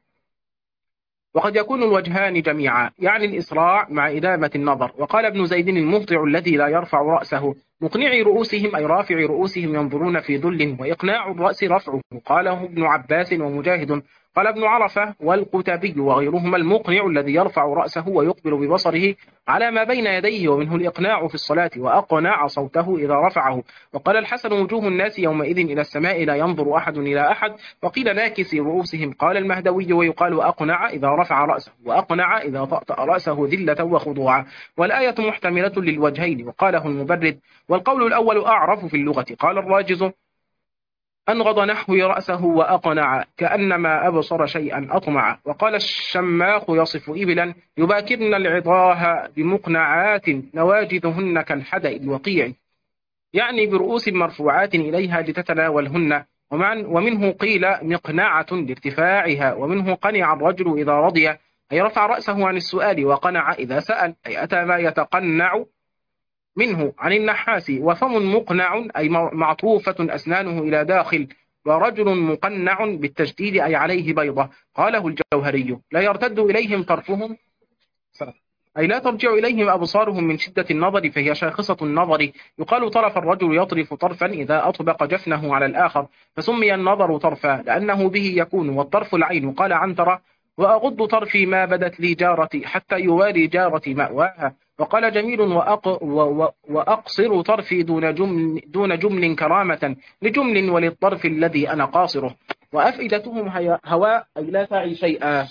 Speaker 2: وقد يكون الوجهان جميعا يعني الإسراع مع إدامة النظر. وقال ابن زيد المهطع الذي لا يرفع رأسه مقنعي رؤوسهم أي رافع رؤوسهم ينظرون في ذل وإقناع الرأس رفعه. قاله ابن عباس ومجاهد. قال ابن عرفة والقتابي وغيرهما المقنع الذي يرفع رأسه ويقبل ببصره على ما بين يديه ومنه الإقناع في الصلاة وأقنع صوته إذا رفعه. وقال الحسن وجوه الناس يومئذ إلى السماء لا ينظر أحد إلى أحد. وقيل ناكس رؤوسهم. قال المهدوي ويقال أقنع إذا رفع رأسه وأقنع إذا طأطأ رأسه ذلة وخضوعا والآية محتملة للوجهين. وقاله المبرد والقول الأول أعرف في اللغة. قال الراجز أنغض نحو رأسه وأقنع كأنما أبصر شيئا أطمع. وقال الشماخ يصف إبلا يباكرن العضاه بمقنعات نواجذهن كالحدأ الوقيع يعني برؤوس مرفوعات إليها لتتناولهن، ومنه قيل مقنعة لارتفاعها، ومنه قنع الرجل إذا رضي، أي رفع رأسه عن السؤال، وقنع إذا سأل، أي أتى ما يتقنع منه عن النحاس. وفم مقنع أي معطوفة أسنانه إلى داخل، ورجل مقنع بالتجديد أي عليه بيضة. قاله الجوهري: لا يرتد إليهم طرفهم، أي لا ترجع إليهم أبصارهم من شدة النظر، فهي شاخصة النظر. يقال طرف الرجل يطرف طرفا إذا أطبق جفنه على الآخر، فسمي النظر طرفا لأنه به يكون، والطرف العين. قال عنترة: وأغض طرفي ما بدت لي جارتي حتى يواري جارتي مأواها. وقال جميل: وأقصر طرفي دون جمل كرامة لجمل وللطرف الذي أنا قاصره. وأفئدتهم هواء أي لا تعي شيئا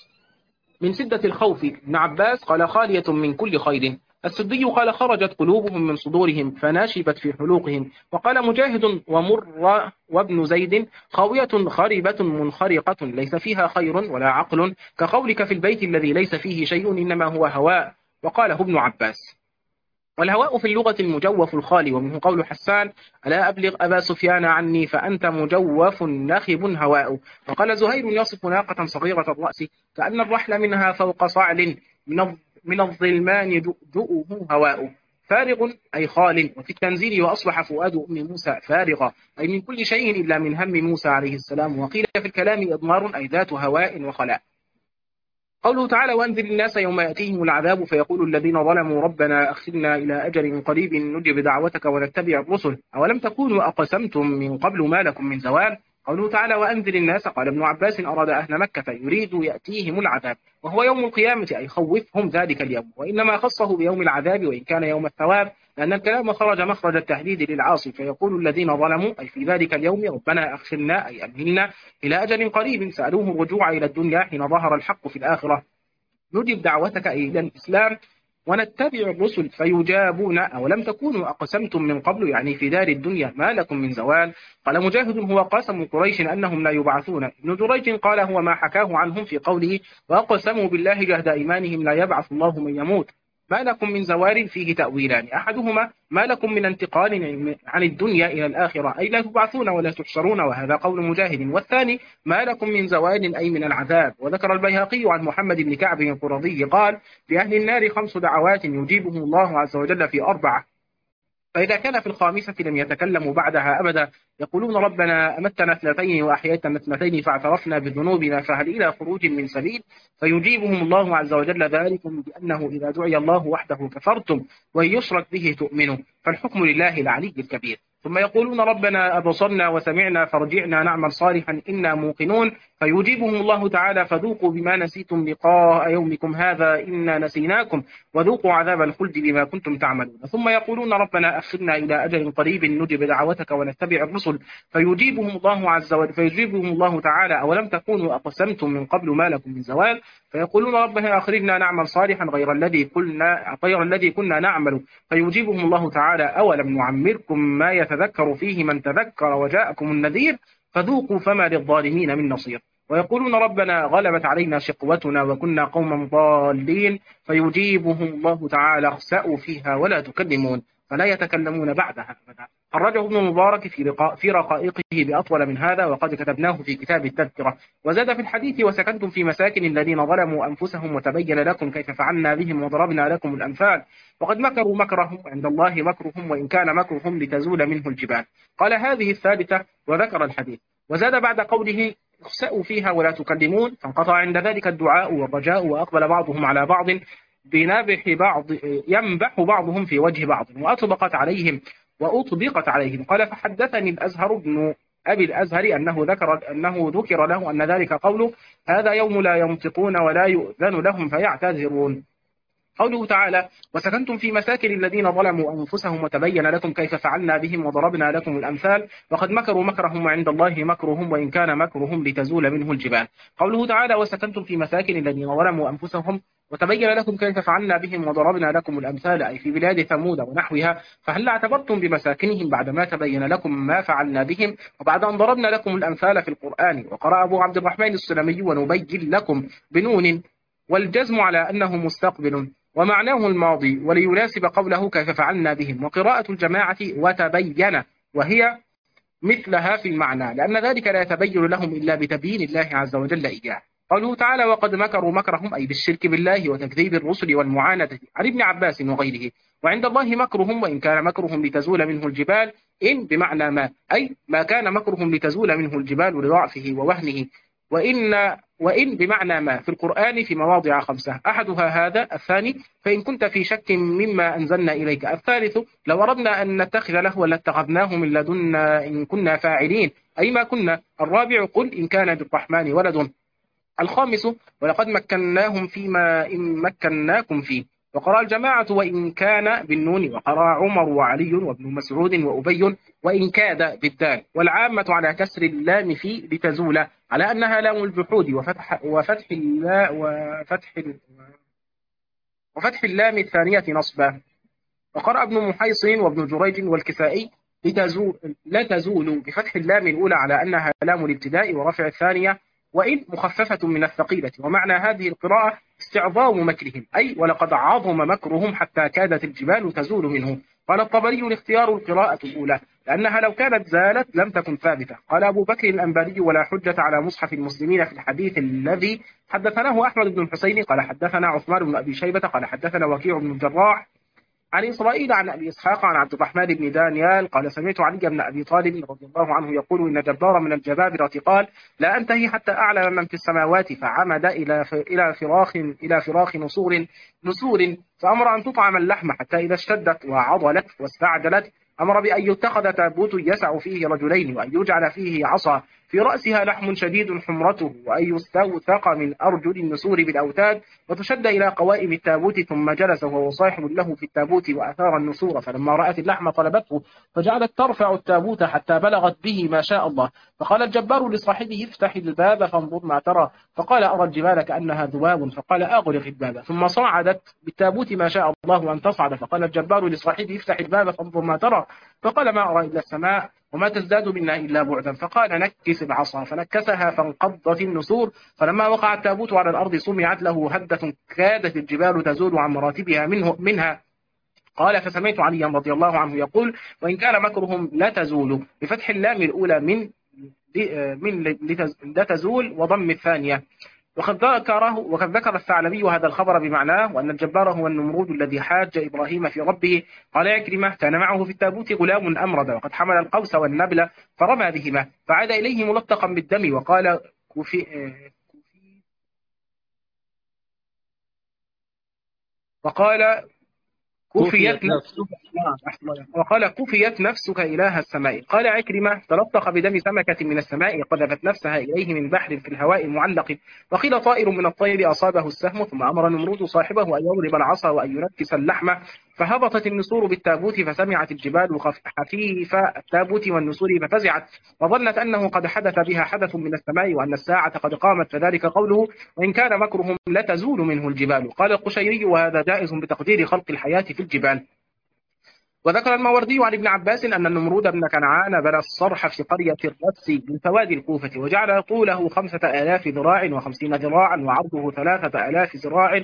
Speaker 2: من شدة الخوف. ابن عباس قال: خالية من كل خير. السدي قال: خرجت قلوبهم من صدورهم فناشبت في حلوقهم. وقال مجاهد ومر وابن زيد: خاوية خربة منخرقة ليس فيها خير ولا عقل، كقولك في البيت الذي ليس فيه شيء إنما هو هواء. وقاله ابن عباس. والهواء في اللغة المجوف الخالي، ومنه قول حسان: ألا أبلغ أبا سفيان عني فأنت مجوف نخب هواء. وقال زهير يصف ناقة صغيرة الرأس كأن الرحل منها فوق صعل من الظلمان دؤه هواء. فارغ أي خال. وفي التنزيل: وأصبح فؤاد أم موسى فارغا، أي من كل شيء إلا من هم موسى عليه السلام. وقيل في الكلام إضمار أي ذات هواء وخلاء. قوله تعالى: وأنذر الناس يوم يأتيهم العذاب فيقول الذين ظلموا ربنا أخرنا إلى أجل قريب نجب دعوتك ونتبع الرسل أولم تكونوا أقسمتم من قبل ما لكم من زوال. قوله تعالى: وأنذر الناس، قال ابن عباس: أراد أهل مكة، يريد يأتيهم العذاب، وهو يوم القيامة، أي خوفهم ذلك اليوم. وإنما خصه بيوم العذاب وإن كان يوم الثواب، لأن الكلام خرج مخرج التهديد للعاصي. فيقول الذين ظلموا أي في ذلك اليوم: ربنا أخرنا أي أمهلنا إلى أجل قريب. سألوه الرجوع إلى الدنيا حين ظهر الحق في الآخرة. نجب دعوتك إلى الإسلام ونتبع الرسل فيجابون أولم تكونوا أقسمتم من قبل، يعني في دار الدنيا، ما لكم من زوال. قال مجاهد: هو قسم قريش أنهم لا يبعثون. ابن جريج قال: هو ما حكاه عنهم في قوله: وأقسموا بالله جهد أيمانهم لا يبعث الله من يموت. ما لكم من زوال فيه تأويلان: أحدهما ما لكم من انتقال عن الدنيا إلى الآخرة، أي لا تبعثون ولا تحشرون، وهذا قول مجاهد. والثاني ما لكم من زوال أي من العذاب. وذكر البيهقي عن محمد بن كعب القرظي قال: في أهل النار 5 دعوات يجيبهم الله عز وجل في 4، فإذا كان في الخامسة لم يتكلموا بعدها أبدا. يقولون: ربنا أمتنا 2 وأحييتنا 2 فاعترفنا بذنوبنا فهل إلى خروج من سبيل. فيجيبهم الله عز وجل: ذلكم بأنه إذا دعي الله وحده كفرتم وإن يشرك به تؤمنوا، فالحكم لله العلي الكبير. ثم يقولون: ربنا أبصرنا وسمعنا فارجعنا نعمل صالحا إنا موقنون. فيجيبهم الله تعالى: فذوقوا بما نسيتم لقاء يومكم هذا إنا نسيناكم وذوقوا عذاب الخلد بما كنتم تعملون. ثم يقولون: ربنا أخرنا إلى أجل قريب نجب دعوتك ونتبع الرسل. فيجيبهم الله تعالى: أولم تكونوا أقسمتم من قبل ما لكم من زوال. فيقولون: ربنا أخرجنا نعمل صالحا غير الذي كنا نعمل. فيجيبهم الله تعالى: أولم نعمركم ما يتذكر فيه من تذكر وجاءكم النذير فذوقوا فما للظالمين من نصير. ويقولون: ربنا غلبت علينا شقوتنا وكنا قوما ضالين. فيجيبهم الله تعالى: اخسأوا فيها ولا تكلمون، فلا يتكلمون بعدها أبدا. خرجه ابن المبارك في رقائقه بأطول من هذا، وقد كتبناه في كتاب التذكرة. وزاد في الحديث: وسكنتم في مساكن الذين ظلموا أنفسهم وتبين لكم كيف فعلنا بهم وضربنا لكم الأمثال. وقد مكروا مكرهم عند الله مكرهم وإن كان مكرهم لتزول منه الجبال. قال: هذه الثالثة، وذكر الحديث. وزاد بعد قوله: اخسأوا فيها ولا تكلمون، فانقطع عند ذلك الدعاء والرجاء، وأقبل بعضهم على بعض بنبح بعض، ينبح بعضهم في وجه بعض، وأطبقت عليهم. قال: فحدثني الأزهر بن أبي الأزهر أنه ذكر له أن ذلك قوله: هذا يوم لا ينطقون ولا يؤذن لهم فيعتذرون. قوله تعالى: وسكنتم في مساكن الذين ظلموا أنفسهم وتبين لكم كيف فعلنا بهم وضربنا لكم الأمثال. وقد مكروا مكرهم وعند الله مكرهم وإن كان مكرهم لتزول منه الجبال. قوله تعالى: وسكنتم في مساكن الذين ظلموا أنفسهم وتبين لكم كيف فعلنا بهم وضربنا لكم الأمثال، أي في بلاد ثمود ونحوها. فهل اعتبرتم بمساكنهم بعدما تبين لكم ما فعلنا بهم وبعد أن ضربنا لكم الأمثال في القرآن؟ وقرأ أبو عبد الرحمن السلمي: ونبين لكم بنون والجزم على أنه مستقبل. ومعناه الماضي وليناسب قوله كيف فعلنا بهم. وقراءة الجماعة وتبين وهي مثلها في المعنى، لأن ذلك لا يتبين لهم إلا بتبيين الله عز وجل إياه. قوله تعالى وقد مكروا مكرهم أي بالشرك بالله وتكذيب الرسل والمعاندة عن ابن عباس وغيره. وعند الله مكرهم وإن كان مكرهم لتزول منه الجبال، إن بمعنى ما، أي ما كان مكرهم لتزول منه الجبال لضعفه ووهنه. وإن بمعنى ما في القرآن في مواضع 5، أحدها هذا، الثاني فإن كنت في شك مما أنزلنا إليك، الثالث لو أردنا أن نتخذ لهوا لاتخذناه من لدنا إن كنا فاعلين أي ما كنا، الرابع قل إن كان للرحمن ولد، الخامس ولقد مكناهم فيما إن مكناكم فيه. وقرأ الجماعة وإن كان بالنون، وقرأ عمر وعلي وابن مسعود وأبي وإن كاد بالدال، والعامة على كسر اللام في لتزول على أنها لام الجحود وفتح اللام الثانية نصبا. وقرأ ابن محيصن وابن جريج والكسائي لا تزول بفتح اللام الأولى على أنها لام الابتداء ورفع الثانية وإن مخففة من الثقيلة. ومعنى هذه القراءة استعظام مكرهم، أي ولقد عظم مكرهم حتى كادت الجبال تزول منه. قال الطبري الاختيار القراءة الأولى لأنها لو كانت زالت لم تكن ثابتة. قال أبو بكر الأنباري ولا حجة على مصحف المسلمين في الحديث الذي حدثناه أحمد بن الحسين قال حدثنا عثمان بن أبي شيبة قال حدثنا وكيع بن الجراح عن إسرائيل عن أبي إسحاق عن عبد الرحمن بن دانيال قال سمعت علي بن أبي طالب رضي الله عنه يقول إن جبار من الجبابرة قال لا أنتهي حتى أعلم من في السماوات، فعمد إلى فراخ نسور فأمر أن تطعم اللحم حتى إذا اشتدت وعضلت واستعجلت أمر بأن يتخذ تابوت يسع فيه رجلين وأن يجعل فيه عصا في رأسها لحم شديد حمرته وأن يستوثق من أرجل النسور بالأوتاد وتشد إلى قوائم التابوت، ثم جلس وهو صاحب له في التابوت وأثار النسور، فلما رأت اللحم طلبته فجعلت ترفع التابوت حتى بلغت به ما شاء الله، فقال الجبار لصاحبه افتح الباب فانظر ما ترى، فقال أرى الجبال كأنها ذباب، فقال أغلق الباب، ثم صعدت بالتابوت ما شاء الله أن تصعد، فقال الجبار لصاحبه افتح الباب فانظر ما ترى، فقال ما أرى إلا السماء وما تزداد منا إلا بعدا، فقال نكس العصا فنكسها فانقضت النسور، فلما وقع التابوت على الأرض سمعت له هدة كادت الجبال تزول عن مراتبها منها. قال فسمعت عليا رضي الله عنه يقول وإن كان مكرهم لا تزول بفتح اللام الأولى من لا تزول وضم الثانية. وقد ذكر الثعلبي هذا الخبر بمعناه وأن الجبار هو النمرود الذي حاج إبراهيم في ربه. قال عكرمة كان معه في التابوت غلام أمرد وقد حمل القوس والنبل فرمى بهما فعاد إليه ملطقا بالدم وقال كفيت نفسك وقال كفيت نفسك إله السماء. قال عكرمة تلطخ بدم سمكة من السماء قذفت نفسها إليه من بحر في الهواء معلق. وقيل طائر من الطير أصابه السهم ثم أمر نمرود صاحبه أن يضرب العصا وأن ينكس اللحم فهبطت النسور بالتابوت فسمعت الجبال حفيف التابوت والنسور ففزعت وظنت أنه قد حدث بها حدث من السماء وأن الساعة قد قامت، فذلك قوله وإن كان مكرهم لتزول منه الجبال. قال القشيري وهذا جائز بتقدير خلق الحياة في الجبال. وذكر الماوردي عن ابن عباس أن النمرود بن كنعان بنى الصرح في قرية الرس من سواد الكوفة وجعل طوله 5000 ذراع و50 ذراعا وعرضه 3000 ذراع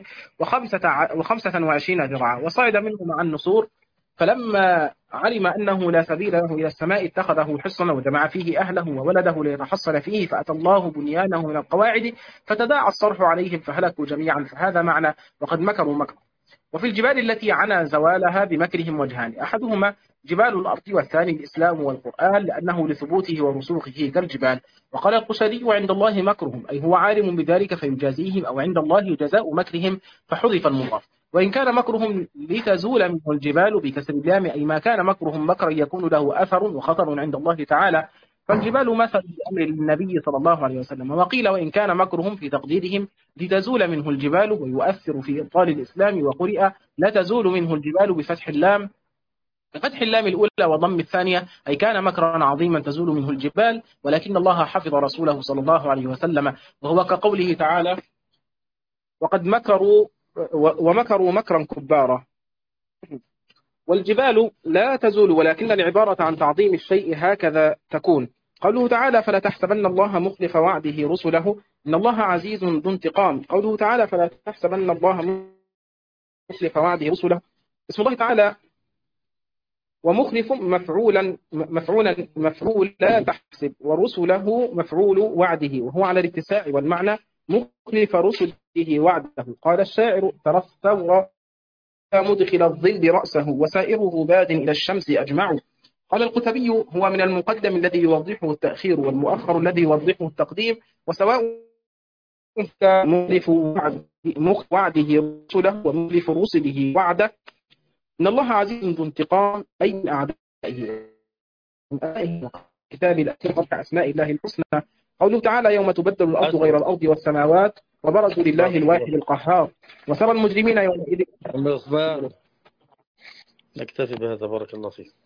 Speaker 2: و25 ذراعا وصعد منه مع النسور، فلما علم أنه لا سبيل له إلى السماء اتخذه حصنا وجمع فيه أهله وولده ليتحصن فيه، فأتى الله بنيانه من القواعد فتداعى الصرح عليهم فهلكوا جميعا، فهذا معنى وقد مكروا مكر. وفي الجبال التي عنا زوالها بمكرهم وجهان، أحدهما جبال الأرض والثاني الإسلام والقرآن لأنه لثبوته ورسوخه كالجبال. وقال القشري وعند الله مكرهم أي هو عالم بذلك فيجازيهم، أو عند الله جزاء مكرهم فحذف المضاف. وإن كان مكرهم لتزول منه الجبال بكسر اللام أي ما كان مكرهم مكرا يكون له أثر وخطر عند الله تعالى، فالجبال مثل بأمر النبي صلى الله عليه وسلم. وقيل وإن كان مكرهم في تقديرهم لتزول منه الجبال ويؤثر في إبطال الإسلام، وقرئ لا تزول منه الجبال بفتح اللام الأولى وضم الثانية أي كان مكرا عظيما تزول منه الجبال، ولكن الله حفظ رسوله صلى الله عليه وسلم، وهو كقوله تعالى وقد مكروا ومكروا مكرا كبارا. والجبال لا تزول ولكن العبارة عن تعظيم الشيء هكذا تكون. قوله تعالى فلا تحسبن الله مخلف وعده رسله إن الله عزيز ذو انتقام. قوله تعالى فلا تحسبن الله مخلف وعده رسله. اسم الله تعالى ومخلف مفعول لا تحسب، ورسله مفعول وعده، وهو على الاتساع والمعنى مخلف رسله وعده. قال الشاعر: ترى الثور مدخل الظل رأسه وسائره باد إلى الشمس أجمع. قال القتبي: هو من المقدم الذي يوضحه التأخير، والمؤخر الذي يوضحه التقديم، وسواء كان مخلف وعده رسله ومخلف رسله وعده. إن الله عزيز ذو انتقام، أي من أعدائه كتاب الأخير أسماء الله الحسنى. قوله تعالى: يوم تبدل الأرض غير الأرض والسماوات وبرزوا لله الواحد القهار. وترى المجرمين يومئذ.
Speaker 1: نكتفي بهذا، بارك الله فيك.